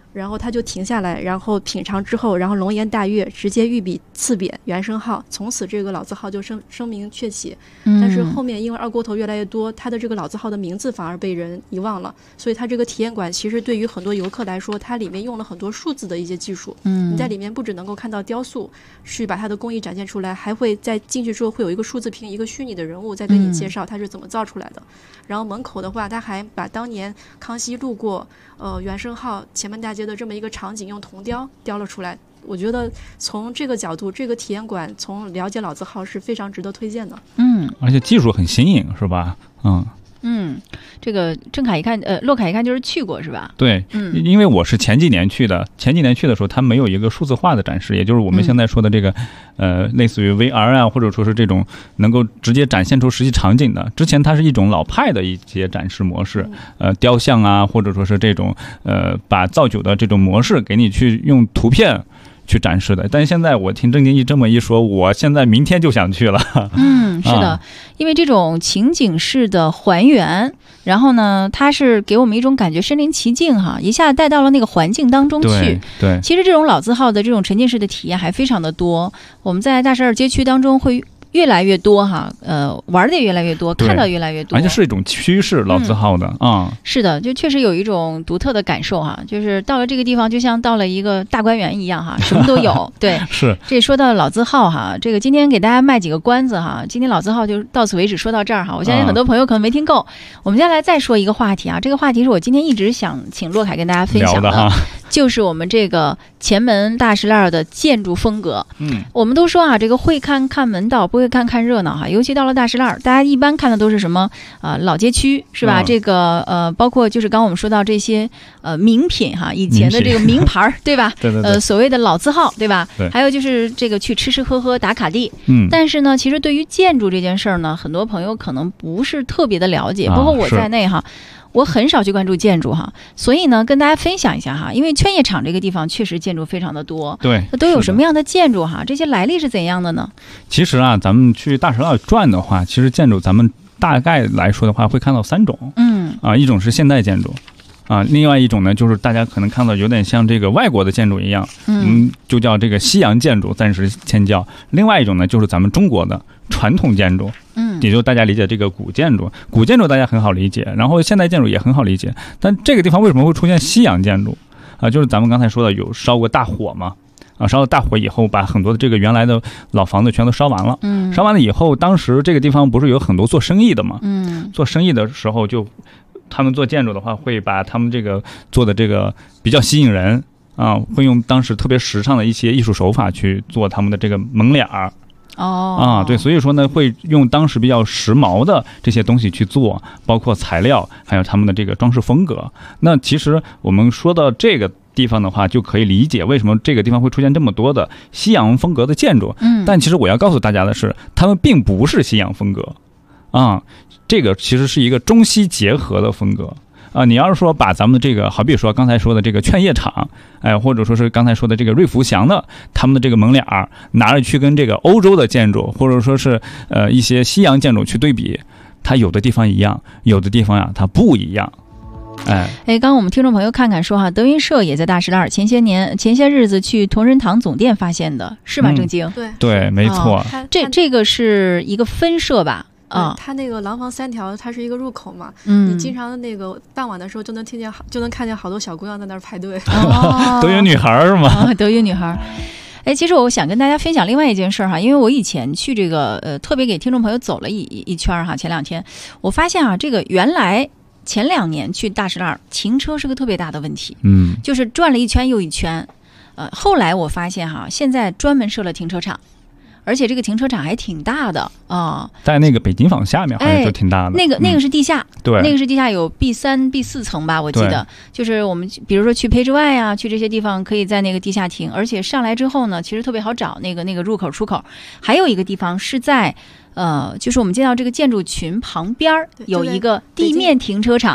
然后他就停下来，然后品尝之后，然后龙颜大悦，直接御笔赐匾元生号，从此这个老字号就声声名鹊起。嗯、但是后面因为二锅头越来越多，他的这个老字号的名字反而被人遗忘了，所以他这个体验馆其实对于很多游客来说，它里面用了很多数字的一些技术。嗯，你在里面不只能够看到雕塑，去把它的工艺展现出来，还会在进去之后会有一个数字屏，一个虚拟的人物在跟你介绍它是怎么造出来的。嗯、然后门口的话，他还把当年康熙路过呃元生号前门大街的这么一个场景用铜雕雕了出来。我觉得从这个角度，这个体验馆从了解老字号是非常值得推荐的。 嗯，而且技术很新颖，是吧？嗯嗯，这个郑凯一看，呃，洛凯一看就是去过是吧？ 对，嗯，因为我是前几年去的，前几年去的时候，它没有一个数字化的展示，也就是我们现在说的这个，嗯、呃，类似于 V R 啊，或者说是这种能够直接展现出实际场景的。之前它是一种老派的一些展示模式，呃，雕像啊，或者说是这种呃，把造酒的这种模式给你去用图片去展示的。但是现在我听郑经义这么一说，我现在明天就想去了。 嗯，是的，啊、因为这种情景式的还原，然后呢，它是给我们一种感觉身临其境哈，一下带到了那个环境当中去。 对，对， 其实这种老字号的这种沉浸式的体验还非常的多，我们在大十二街区当中会越来越多哈，呃，玩的也越来越多，看到越来越多， 而且是一种趋势，老字号的啊、嗯嗯。 是的，就确实有一种独特的感受哈，就是到了这个地方，就像到了一个大观园一样哈，什么都有。对， 是。 这说到老字号哈，这个今天给大家卖几个关子哈，今天老字号就到此为止，说到这儿哈。我相信很多朋友可能没听够，嗯、我们接下来再说一个话题啊，这个话题是我今天一直想请洛凯跟大家分享的， 的就是我们这个前门大石栏的建筑风格。嗯，我们都说啊，这个会看看门道，不会看看热闹哈。尤其到了大石栏，大家一般看的都是什么啊、呃？老街区是吧？嗯、这个呃，包括就是刚我们说到这些呃名品哈，以前的这个名牌对吧？ 对对对。 呃，所谓的老字号对吧？ 对。 还有就是这个去吃吃喝喝打卡地。 嗯。 但是呢，其实对于建筑这件事儿呢，很多朋友可能不是特别的了解，包括我在内哈。我很少去关注建筑哈，所以呢，跟大家分享一下哈，因为劝业场这个地方确实建筑非常的多， 对， 那都有什么样的建筑哈？这些来历是怎样的呢？ 其实啊，咱们去大石栏转的话，其实建筑咱们大概来说的话，会看到三种，嗯，啊，一种是现代建筑。啊，另外一种呢，就是大家可能看到有点像这个外国的建筑一样，嗯，就叫这个西洋建筑，暂时迁叫。另外一种呢，就是咱们中国的传统建筑，嗯，也就是大家理解这个古建筑。古建筑大家很好理解，然后现代建筑也很好理解。但这个地方为什么会出现西洋建筑啊？就是咱们刚才说的有烧过大火嘛。啊，烧了大火以后，把很多的这个原来的老房子全都烧完了。嗯，烧完了以后，当时这个地方不是有很多做生意的嘛？嗯，做生意的时候就。他们做建筑的话，会把他们这个做的这个比较吸引人啊，会用当时特别时尚的一些艺术手法去做他们的这个门脸儿。 哦， 啊，对，所以说呢，会用当时比较时髦的这些东西去做，包括材料，还有他们的这个装饰风格。那其实我们说到这个地方的话，就可以理解为什么这个地方会出现这么多的西洋风格的建筑。嗯，但其实我要告诉大家的是，他们并不是西洋风格。啊，这个其实是一个中西结合的风格啊。你要是说把咱们这个，好比说刚才说的这个劝业场，哎，或者说是刚才说的这个瑞福祥的他们的这个门脸儿，拿着去跟这个欧洲的建筑，或者说是呃一些西洋建筑去对比，它有的地方一样，有的地方呀它不一样。哎哎，刚刚我们听众朋友看看说哈，德云社也在大石栏，前些年前些日子去同仁堂总店发现的，是吧？郑经、 嗯、对对，没错。 哦、这这个是一个分社吧？ 啊、嗯，它那个廊坊三条，它是一个入口嘛，嗯，你经常那个傍晚的时候就能听见，就能看见好多小姑娘在那儿排队。 哦， 德云女孩是吗？ 啊，德云女孩。哎，其实我想跟大家分享另外一件事哈，因为我以前去这个呃，特别给听众朋友走了一一圈哈，前两天我发现啊，这个原来前两年去大石栏停车是个特别大的问题，嗯，就是转了一圈又一圈，呃，后来我发现哈，现在专门设了停车场。而且这个停车场还挺大的啊， 在那个北京坊下面好像就挺大的。 哎、那个那个是地下， 嗯、对， 那个是地下有 B 三、B 四层吧，我记得。就是我们比如说去培之外啊，去这些地方可以在那个地下停，而且上来之后呢，其实特别好找那个那个入口出口。还有一个地方是在呃，就是我们见到这个建筑群旁边有一个地面停车场。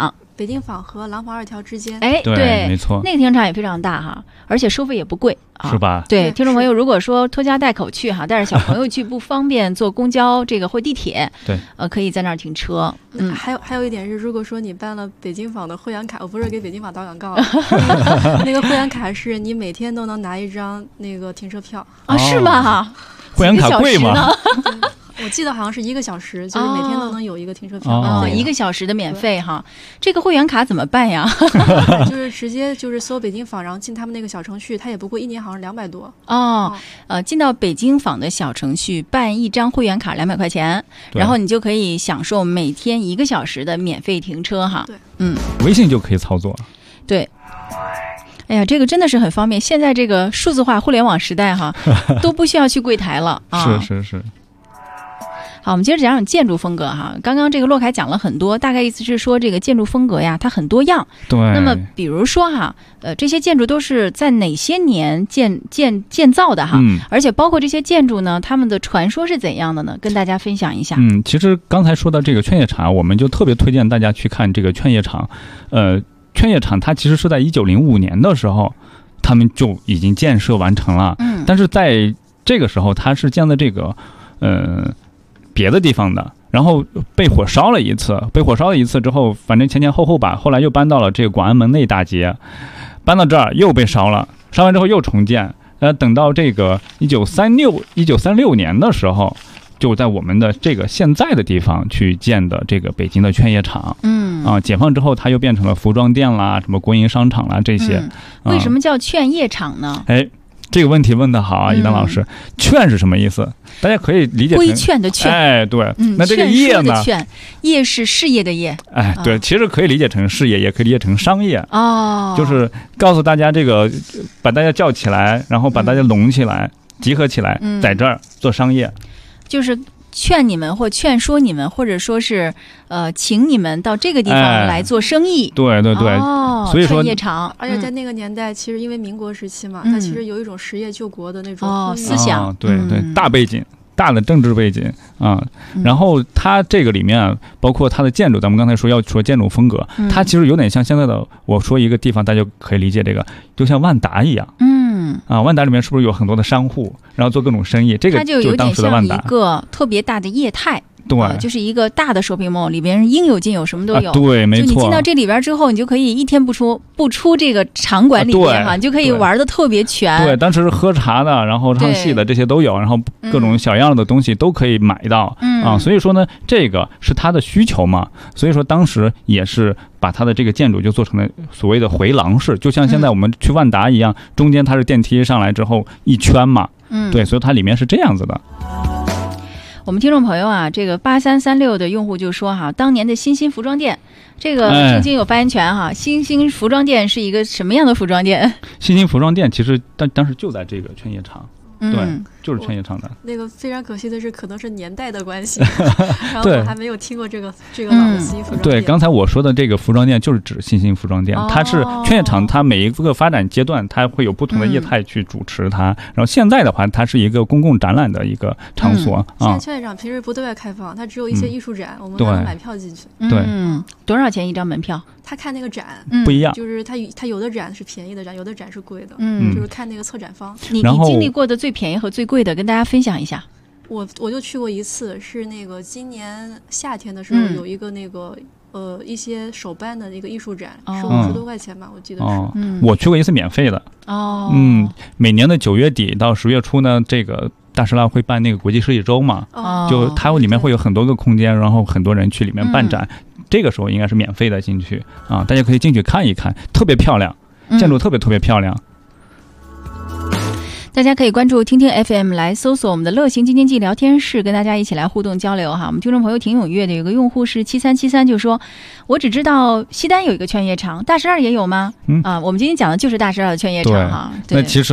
北京坊和廊坊二条之间。 哎， 对，没错， 那个停车场也非常大哈，而且收费也不贵。 是吧？ 对，听众朋友，如果说拖家带口去哈，带着小朋友去不方便坐公交这个或地铁， 对， 呃，可以在那儿停车。 嗯，还有还有一点是，如果说你办了北京坊的会员卡，我不是给北京坊打广告，那个会员卡是你每天都能拿一张那个停车票啊？是吗？ 会员卡贵吗？ 我记得好像是一个小时，就是每天都能有一个停车票， 哦，一个小时的免费哈。这个会员卡怎么办呀？ 就是直接就是搜北京坊，然后进他们那个小程序，它也不贵，一年好像两百多。 哦，呃，进到北京坊的小程序办一张会员卡两百块钱，然后你就可以享受每天一个小时的免费停车哈。 对， 嗯， 微信就可以操作。 对。哎呀，这个真的是很方便。现在这个数字化互联网时代哈，都不需要去柜台了啊。 是是是。 好，我们接着讲讲建筑风格哈。刚刚这个洛凯讲了很多，大概意思是说这个建筑风格呀，它很多样。 对。 那么比如说哈，呃，这些建筑都是在哪些年建建建造的哈？嗯。而且包括这些建筑呢，他们的传说是怎样的呢？跟大家分享一下。 嗯，其实刚才说到这个劝业场，我们就特别推荐大家去看这个劝业场。呃，劝业场它其实是在一九零五年的时候，他们就已经建设完成了。嗯。但是在这个时候，它是建在这个，呃。别的地方的，然后被火烧了一次，被火烧了一次之后，反正前前后后吧，后来又搬到了这个广安门内大街，搬到这儿又被烧了，烧完之后又重建，呃，等到这个一九三六一九三六年的时候，就在我们的这个现在的地方去建的这个北京的劝业场，嗯啊，解放之后它又变成了服装店啦，什么国营商场啦这些。嗯啊、为什么叫劝业场呢？ 哎。这个问题问得好啊，一丹老师，劝是什么意思？大家可以理解成规劝的劝， 哎，对，嗯、那这个业呢？ 劝，业是事业的业， 哎，对，其实可以理解成事业，也可以理解成商业哦， 就是告诉大家这个，把大家叫起来，然后把大家拢起来，嗯、集合起来，嗯、在这儿做商业， 就是劝你们或劝说你们，或者说是呃，请你们到这个地方来做生意。 哎、对对对， 哦、 所以说劝业场， 而且在那个年代，其实因为民国时期嘛，它、嗯、其实有一种实业救国的那种、 哦、思想， 哦、对对，大背景。大的政治背景啊，然后它这个里面啊，包括它的建筑，咱们刚才说要说建筑风格，它其实有点像现在的，我说一个地方，大家就可以理解这个，就像万达一样，嗯啊，万达里面是不是有很多的商户，然后做各种生意，这个就当时的万达， 它就有点像一个特别大的业态。 对、 呃，就是一个大的 shopping mall， 里边应有尽有，什么都有。 啊、对，没错。 就你进到这里边之后，你就可以一天不出不出这个场馆里面哈、啊，你就可以玩的特别全。 对，当时喝茶的，然后唱戏的这些都有，然后各种小样的东西都可以买到、嗯、啊。所以说呢，这个是它的需求嘛。所以说当时也是把它的这个建筑就做成了所谓的回廊式，就像现在我们去万达一样，嗯、中间它是电梯上来之后一圈嘛。嗯，对，所以它里面是这样子的。 我们听众朋友啊，这个八三三六的用户就说哈，当年的新兴服装店，这个正经有发言权哈。新兴服装店是一个什么样的服装店？ 新兴服装店其实当当时就在这个劝业场。对，就是劝业场的。 那个非常可惜的是，可能是年代的关系，然后我还没有听过这个这个老的新兴服装店。 对，刚才我说的这个服装店就是指新兴服装店，哦、它是劝业场，它每一个发展阶段，它会有不同的业态去主持它。嗯、然后现在的话，它是一个公共展览的一个场所、 嗯、啊。现在劝业场平时不对外开放，它只有一些艺术展，嗯、我们能买票进去。 对， 嗯，多少钱一张门票？ 他看那个展、 嗯、不一样， 就是他他有的展是便宜的展，有的展是贵的，嗯，就是看那个策展方。 你你经历过的最便宜和最贵的，跟大家分享一下。 我我就去过一次，是那个今年夏天的时候、嗯、有一个那个呃一些手办的一个艺术展，哦、是五十多块钱吧，我记得是。 哦嗯、我去过一次免费的。哦。嗯，每年的九月底到十月初呢，这个大石蜡会办那个国际设计周嘛，哦、就它里面会有很多个空间，然后很多人去里面办展。嗯这个时候应该是免费的进去啊，大家可以进去看一看，特别漂亮，建筑特别特别漂亮。 嗯、大家可以关注听听 F M 来搜索我们的乐行京津冀聊天室，跟大家一起来互动交流哈。我们听众朋友挺踊跃的，有个用户是七三七三就说，我只知道西单有一个劝业场，大石二也有吗？嗯啊，我们今天讲的就是大石二的劝业场哈。 对，那其实呢，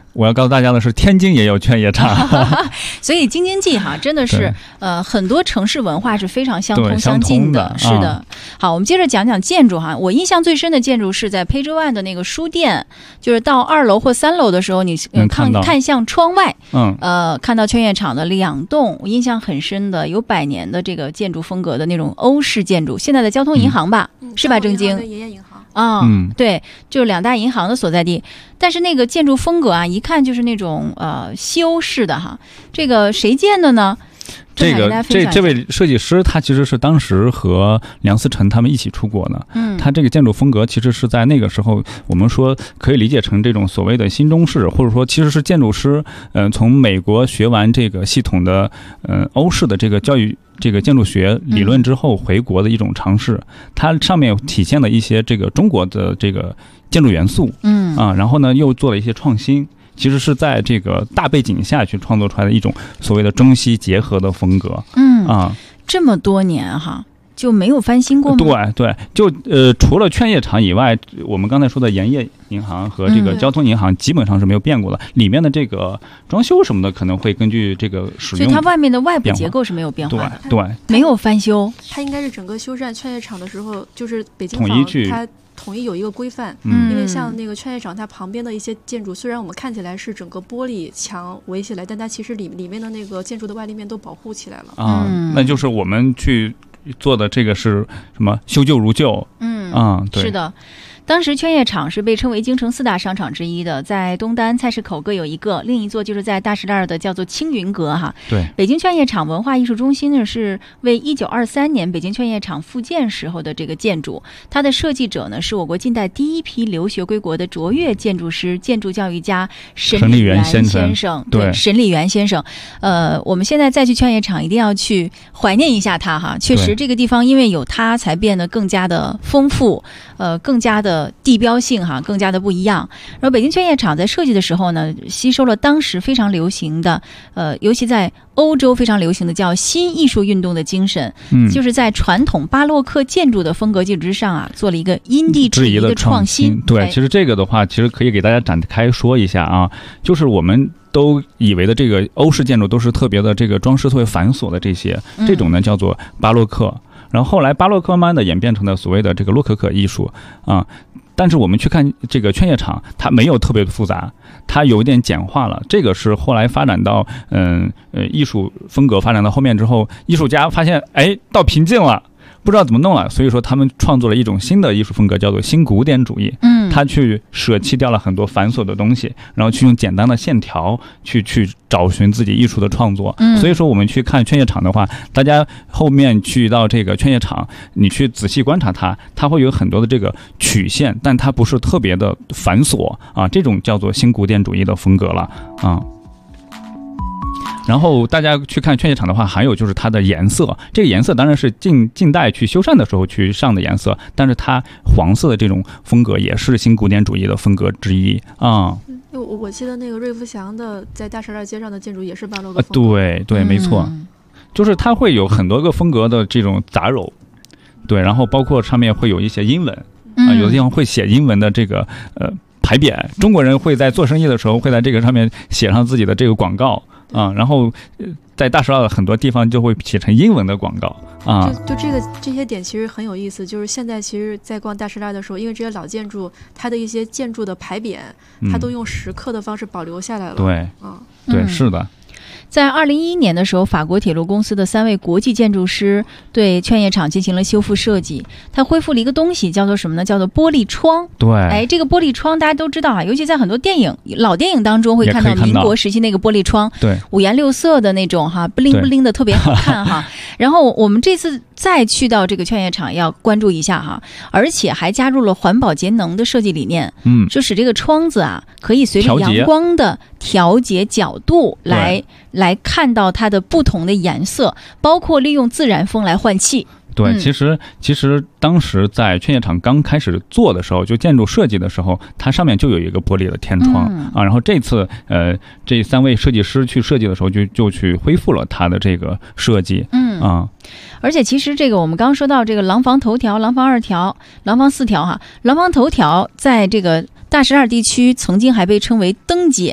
我要告诉大家的是，天津也有劝业场， 所以京津冀哈真的是呃很多城市文化是非常相通相近的，是的、啊。好，我们接着讲讲建筑哈。我印象最深的建筑是在 Page One 的那个书店，就是到二楼或三楼的时候，你、呃、看看向窗外，嗯，呃，看到劝业场的两栋，我印象很深的有百年的这个建筑风格的那种欧式建筑，现在的交通银行吧， 嗯、 是吧？郑经？ 爷爷银行。 啊、嗯，对，就是两大银行的所在地，但是那个建筑风格啊，一看就是那种呃西欧式的哈。这个谁建的呢？ 这个这这位设计师他其实是当时和梁思成他们一起出国的，嗯，他这个建筑风格其实是在那个时候我们说可以理解成这种所谓的新中式，或者说其实是建筑师嗯、呃、从美国学完这个系统的嗯、呃、欧式的这个教育这个建筑学理论之后回国的一种尝试，它上面体现了一些这个中国的这个建筑元素，嗯啊，然后呢又做了一些创新。其实是在这个大背景下去创作出来的一种所谓的中西结合的风格，嗯啊， 这么多年哈就没有翻新过吗？ 对对，就呃除了劝业场以外，我们刚才说的盐业银行和这个交通银行基本上是没有变过的，嗯、里面的这个装修什么的可能会根据这个使用， 所以它外面的外部结构是没有变化的， 对对， 没有翻修。 它应该是整个修缮劝业场的时候，就是北京统一去它。统一有一个规范，嗯，因为像那个劝业场，它旁边的一些建筑，虽然我们看起来是整个玻璃墙围起来，但它其实里里面的那个建筑的外立面都保护起来了啊、嗯。那就是我们去做的这个是什么？修旧如旧，嗯啊，对， 是的。当时劝业场是被称为京城四大商场之一的，在东单、菜市口各有一个，另一座就是在大石栏的叫做青云阁哈。 对， 北京劝业场文化艺术中心呢是为一九二三年北京劝业场复建时候的这个建筑，它的设计者呢是我国近代第一批留学归国的卓越建筑师、建筑教育家沈立元先生。对，沈立元先生。呃，我们现在再去劝业场，一定要去怀念一下他哈。确实，这个地方因为有他，才变得更加的丰富，呃，更加的。地标性哈更加的不一样。然后北京劝业场在设计的时候呢，吸收了当时非常流行的，呃，尤其在欧洲非常流行的叫新艺术运动的精神，嗯，就是在传统巴洛克建筑的风格基础之上啊，做了一个因地制宜的创新。 对，其实这个的话，其实可以给大家展开说一下啊，就是我们都以为的这个欧式建筑都是特别的这个装饰特别繁琐的这些，这种呢叫做巴洛克。然后后来巴洛克慢慢的演变成了所谓的这个洛可可艺术啊，但是我们去看这个劝业场，它没有特别的复杂，它有点简化了。这个是后来发展到嗯呃艺术风格发展到后面之后，艺术家发现哎到瓶颈了，不知道怎么弄了，所以说他们创作了一种新的艺术风格，叫做新古典主义。嗯，他去舍弃掉了很多繁琐的东西，然后去用简单的线条去去找寻自己艺术的创作。嗯，所以说我们去看劝业场的话，大家后面去到这个劝业场，你去仔细观察它，它会有很多的这个曲线，但它不是特别的繁琐啊，这种叫做新古典主义的风格了啊。然后大家去看劝业场的话，还有就是它的颜色，这个颜色当然是近近代去修缮的时候去上的颜色，但是它黄色的这种风格也是新古典主义的风格之一啊。 嗯，我我记得那个瑞福祥的在大石栏街上的建筑也是巴洛克风格。 对对，没错，嗯，就是它会有很多个风格的这种杂糅，对，然后包括上面会有一些英文啊，有的地方会写英文的这个呃牌匾，中国人会在做生意的时候会在这个上面写上自己的这个广告。啊，然后在大石栏的很多地方就会写成英文的广告啊。 就就这个这些点其实很有意思，就是现在其实，在逛大石栏的时候，因为这些老建筑，它的一些建筑的牌匾，它都用石刻的方式保留下来了。 对， 啊， 对，是的。 在二零一一年的时候，法国铁路公司的三位国际建筑师对劝业场进行了修复设计，它恢复了一个东西，叫做什么呢？叫做玻璃窗。 对， 哎，这个玻璃窗大家都知道啊，尤其在很多电影、老电影当中会看到民国时期那个玻璃窗， 对， 五颜六色的那种哈，不灵不灵的，特别好看哈。然后我们这次再去到这个劝业场，要关注一下哈，而且还加入了环保节能的设计理念，嗯，就使这个窗子啊可以随着阳光的调节角度来来看到它的不同的颜色，包括利用自然风来换气。 对，其实其实当时在劝业场刚开始做的时候，就建筑设计的时候，它上面就有一个玻璃的天窗、嗯、啊。然后这次呃，这三位设计师去设计的时候就，就就去恢复了它的这个设计。嗯啊， 而且其实这个我们刚刚说到这个廊坊头条、廊坊二条、廊坊四条哈，廊坊头条在这个大石栏地区曾经还被称为灯街。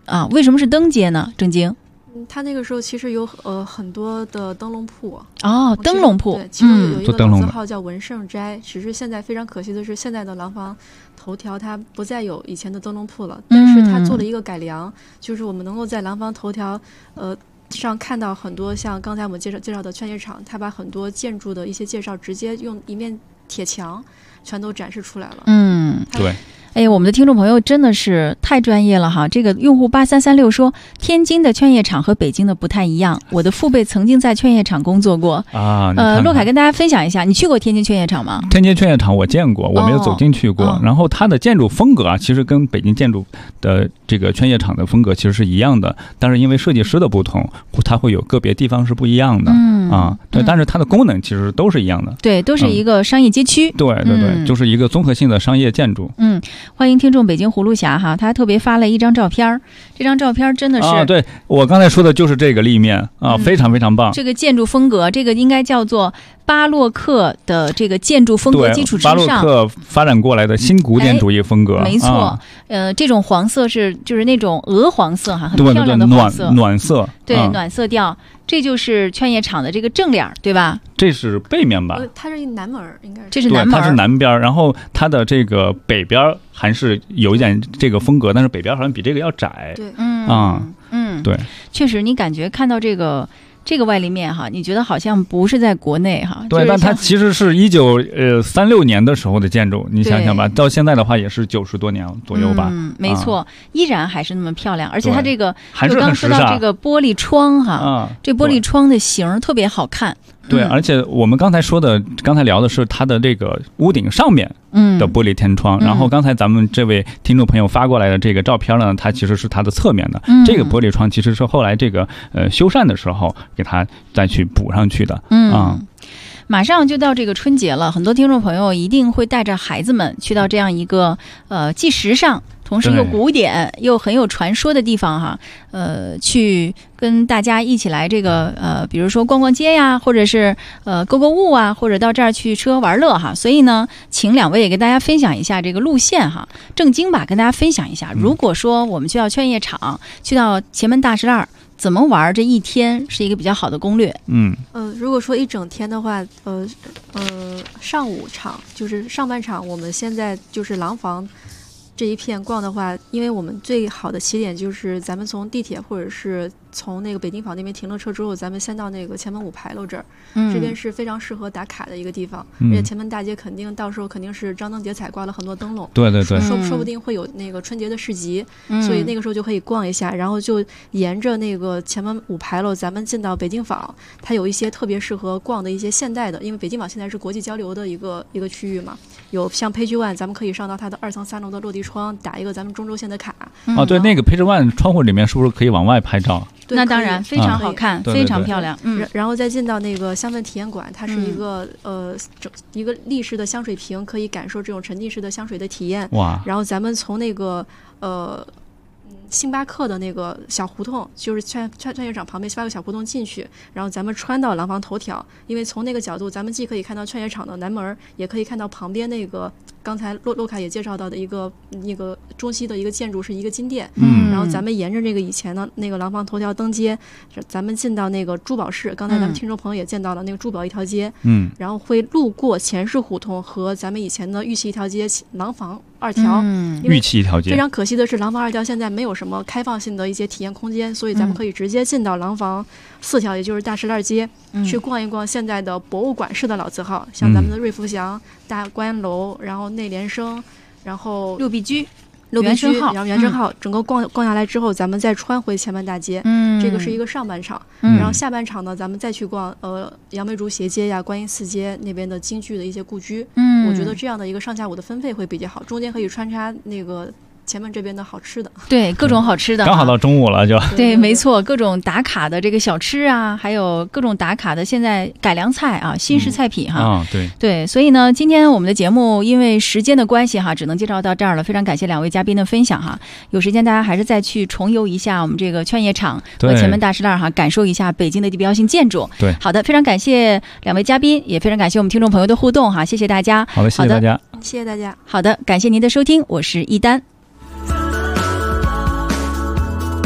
啊，为什么是灯街呢？郑经？ 他那个时候其实有呃很多的灯笼铺哦，灯笼铺， 对，其实有一个老字号叫文盛斋，只是现在非常可惜的是，现在的廊坊头条它不再有以前的灯笼铺了，但是它做了一个改良，就是我们能够在廊坊头条呃上看到很多像刚才我们介绍介绍的劝业场，它把很多建筑的一些介绍直接用一面铁墙全都展示出来了。 嗯， 对。 哎，我们的听众朋友真的是太专业了哈！这个用户八三三六说，天津的劝业场和北京的不太一样。我的父辈曾经在劝业场工作过啊。 呃，洛凯跟大家分享一下，你去过天津劝业场吗？ 天津劝业场我见过，我没有走进去过。 哦、 然后它的建筑风格啊，其实跟北京建筑的这个劝业场的风格其实是一样的，但是因为设计师的不同，它会有个别地方是不一样的。嗯啊，对，但是它的功能其实都是一样的。 对，都是一个商业街区。 嗯、对对对、嗯，就是一个综合性的商业建筑。 嗯，欢迎听众北京葫芦侠哈，他特别发了一张照片，这张照片真的是啊，对我刚才说的就是这个立面啊、嗯，非常非常棒。 这个建筑风格，这个应该叫做巴洛克的这个建筑风格基础之上， 巴洛克发展过来的新古典主义风格， 哎、没错、啊。呃，这种黄色是就是那种鹅黄色哈，很漂亮的黄色， 对对对，暖暖色， 对、 啊、 暖色调。这就是劝业场的这个正脸，对吧？ 这是背面吧？ 呃、它是一南门，应该是。 这是南门， 它是南边，然后它的这个北边还是有一点这个风格，但是北边好像比这个要窄。 对， 嗯啊， 嗯， 对， 确实，你感觉看到这个。这个外立面哈，你觉得好像不是在国内哈？ 对， 就是、 但它其实是一九呃三六年的时候的建筑，你想想吧，到现在的话也是九十多年左右吧。 嗯，没错、啊，依然还是那么漂亮，而且它这个还是刚说到这个玻璃窗哈， 啊， 这玻璃窗的形特别好看。 对、嗯，而且我们刚才说的，刚才聊的是它的这个屋顶上面的玻璃天窗、嗯，然后刚才咱们这位听众朋友发过来的这个照片呢，它其实是它的侧面的、嗯，这个玻璃窗其实是后来这个呃修缮的时候给它再去补上去的。 嗯。 啊马上就到这个春节了，很多听众朋友一定会带着孩子们去到这样一个呃既时尚同时又古典又很有传说的地方哈，呃，去跟大家一起来这个呃，比如说逛逛街呀，或者是呃购购物啊，或者到这儿去吃喝玩乐哈。所以呢，请两位也给大家分享一下这个路线哈。正经吧，跟大家分享一下，如果说我们去到劝业场，去到前门大栅栏，怎么玩这一天是一个比较好的攻略。 嗯， 呃，如果说一整天的话，呃呃，上午场就是上半场，我们现在就是廊坊这一片逛的话，因为我们最好的起点就是咱们从地铁或者是从那个北京坊那边停了车之后，咱们先到那个前门五牌楼这儿、嗯，这边是非常适合打卡的一个地方， 嗯、 而且前门大街肯定到时候肯定是张灯结彩，挂了很多灯笼， 对对对， 说说不定会有那个春节的市集、嗯，所以那个时候就可以逛一下，然后就沿着那个前门五牌楼，咱们进到北京坊，它有一些特别适合逛的一些现代的，因为北京坊现在是国际交流的一个一个区域嘛，有像 Page One， 咱们可以上到它的二层三楼的落地窗，打一个咱们中州线的卡。 嗯、啊，对，那个 Page One 窗户里面是不是可以往外拍照？ 那当然非常好看， 啊、 非常漂亮。 嗯，然后再进到那个香氛体验馆，它是一个、嗯、呃整一个立式的香水瓶，可以感受这种沉浸式的香水的体验。 哇！ 然后咱们从那个呃。星巴克的那个小胡同，就是劝劝劝业场旁边星巴克小胡同进去，然后咱们穿到廊坊头条，因为从那个角度，咱们既可以看到劝业场的南门，也可以看到旁边那个刚才洛洛卡也介绍到的一个那个中西的一个建筑是一个金店， 嗯， 然后咱们沿着这个以前的那个廊坊头条登街，咱们进到那个珠宝市，刚才咱们听众朋友也见到了那个珠宝一条街， 嗯， 然后会路过前市胡同和咱们以前的玉器一条街廊坊二条， 嗯， 玉器一条街。 非常可惜的是，廊坊二条现在没有什么开放性的一些体验空间，所以咱们可以直接进到廊坊四条，也就是大石栏街、嗯，去逛一逛现在的博物馆式的老字号，像咱们的瑞福祥、大观音楼，然后内联升，然后六必居。 六必居，然后元生号、 嗯， 整个逛逛下来之后，咱们再穿回前门大街， 嗯， 这个是一个上半场， 嗯、 然后下半场呢，咱们再去逛呃杨梅竹斜街呀、观音寺街那边的京剧的一些故居， 嗯， 我觉得这样的一个上下午的分配会比较好，中间可以穿插那个前门这边的好吃的， 对，各种好吃的， 刚好到中午了就， 对，对没错，各种打卡的这个小吃啊，还有各种打卡的现在改良菜啊，新式菜品哈， 嗯、啊，对对，所以呢，今天我们的节目因为时间的关系哈，只能介绍到这儿了，非常感谢两位嘉宾的分享哈，有时间大家还是再去重游一下我们这个劝业场和前门大石栏哈，感受一下北京的地标性建筑。 对， 好的，非常感谢两位嘉宾，也非常感谢我们听众朋友的互动哈，谢谢大家。 好的，谢谢大家， 谢谢大家。 好的，感谢您的收听，我是一丹。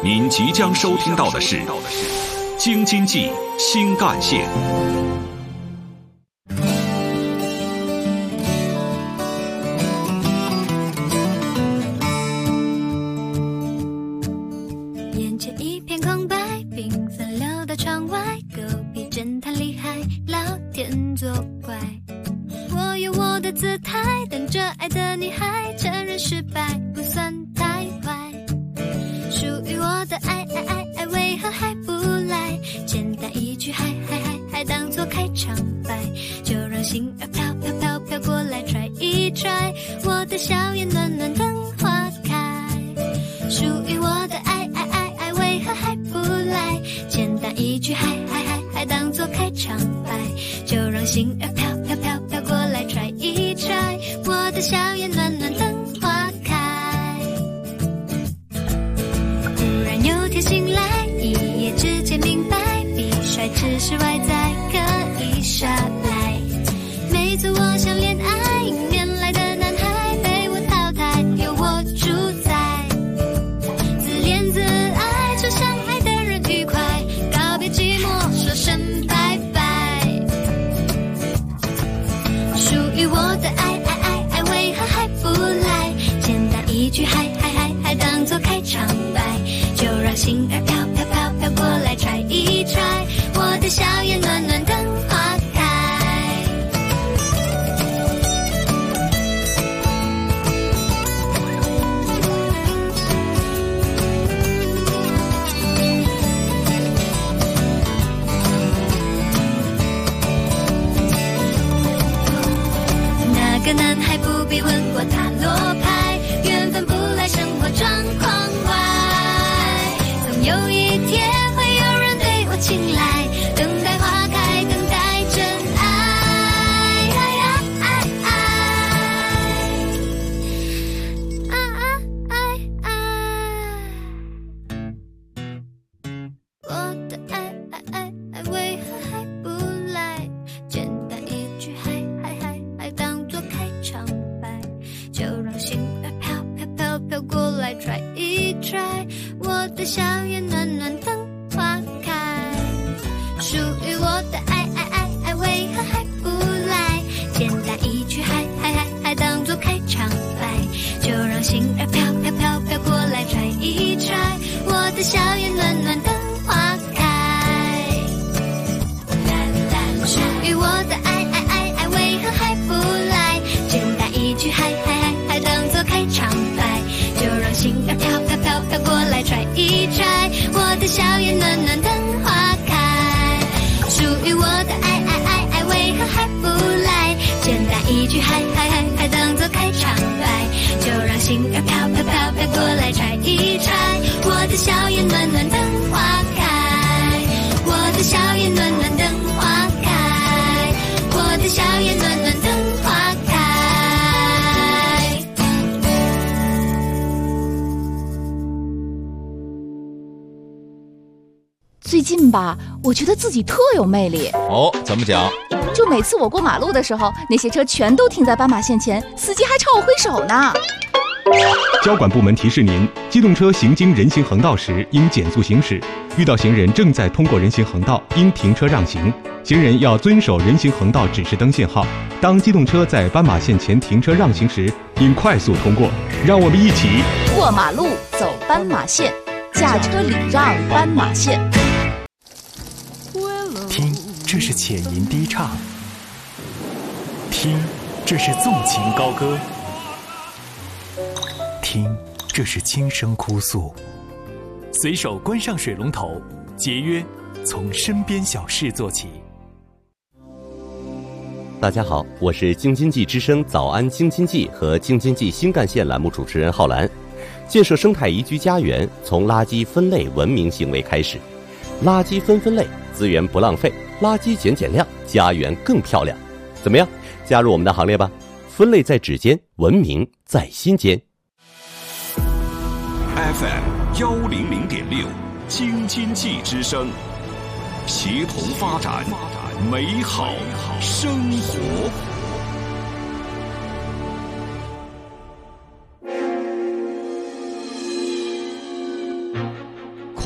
您即将收听到的是京津冀新干线。 眼前一片空白，缤纷流到窗外，隔壁侦探厉害，老天作怪。我有我的姿态，等着爱的女孩，承认失败不算太坏。属于我的爱爱爱爱，为何还不来？简单一句嗨嗨嗨，还当作开场白，就让心儿飘飘飘飘过来，try一 try， 我的笑颜暖暖等花开。属于我的爱爱爱爱，为何还不来？简单一句嗨嗨嗨，还当作开场白，就让心儿飘飘飘飘过来，try一 try， 我的笑颜暖暖等花开。突然有天醒来，一夜之间明白，比帅只是外在，可以耍赖。没错，我想恋爱，原来的男孩被我淘汰，有我主宰。自恋自爱，就像爱的人愉快，告别寂寞，说声拜拜。属于我的爱爱爱爱，为何还不来？简单一句嗨嗨嗨，还当作开场白，就让心儿飘飘飘飘过来，try一 try， 我的笑颜暖暖等花开。那个男孩不必问过塔罗牌，缘分不来，生活状况外。总有一天会有人对我青睐，等待花开，等待真爱。爱呀爱爱爱爱爱，我的爱爱爱爱，为何还不来？简单一句嗨嗨嗨，还当作开场白，就让心儿飘飘飘飘过来，try一 try， 我的笑颜暖暖等花开。属于我的爱爱爱爱，为何还不来？简单一句嗨嗨嗨，还当作开场白，就让心儿飘飘飘飘过来，try一 try， 我的笑颜暖暖等花开。属于我的爱爱爱爱，为何还不来？简单一句嗨嗨嗨，还当作开场白，就让心儿飘飘飘飘过来，try一 try， 我的笑颜暖暖等花开。属于我的爱爱爱爱，为何还不来？简单一句嗨嗨嗨，还当作开场白，就让心儿飘飘飘飘过来，try一 try， 我的笑颜暖暖等花开，我的笑颜暖暖等花开，我的笑颜暖暖等花开。 最近吧，我觉得自己特有魅力哦。怎么讲？ 就每次我过马路的时候，那些车全都停在斑马线前，司机还朝我挥手呢。 交管部门提示您：机动车行经人行横道时应减速行驶，遇到行人正在通过人行横道，应停车让行。行人要遵守人行横道指示灯信号。当机动车在斑马线前停车让行时，应快速通过。让我们一起过马路，走斑马线，驾车礼让斑马线。 听，这是浅吟低唱；听，这是纵情高歌；听，这是轻声哭诉。随手关上水龙头，节约从身边小事做起。 大家好，我是京津冀之声早安京津冀和京津冀新干线栏目主持人浩然。建设生态宜居家园，从垃圾分类文明行为开始，垃圾分分类，资源不浪费，垃圾减减量，家园更漂亮。怎么样？加入我们的行列吧！分类在指尖，文明在心间。 F M 幺零零点六，京津冀之声，协同发展，美好生活。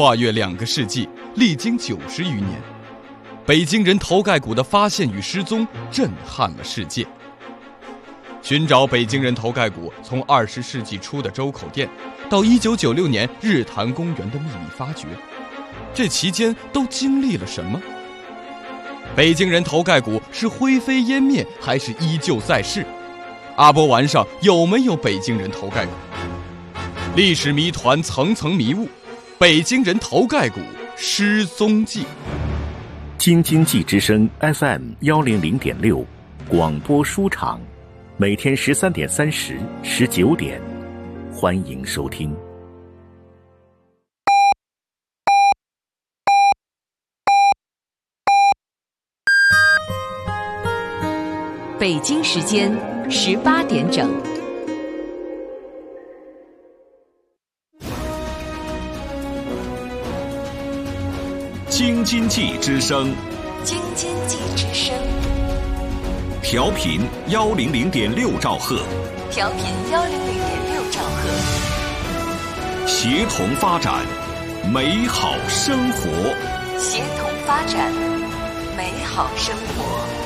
跨越两个世纪，历经九十余年，北京人头盖骨的发现与失踪震撼了世界。寻找北京人头盖骨，从二十世纪初的周口店，到一九九六年日坛公园的秘密发掘，这期间都经历了什么？北京人头盖骨是灰飞烟灭，还是依旧在世？阿波丸上有没有北京人头盖骨？历史谜团层层迷雾，北京人头盖骨失踪记。 京津冀之声 F M 幺零零点六广播书场，每天十三点三十、十九点，欢迎收听。 北京时间十八点整。 京津冀之声， 京津冀之声， 调频幺零零点六兆赫， 调频幺零零点六兆赫， 协同发展，美好生活， 协同发展，美好生活。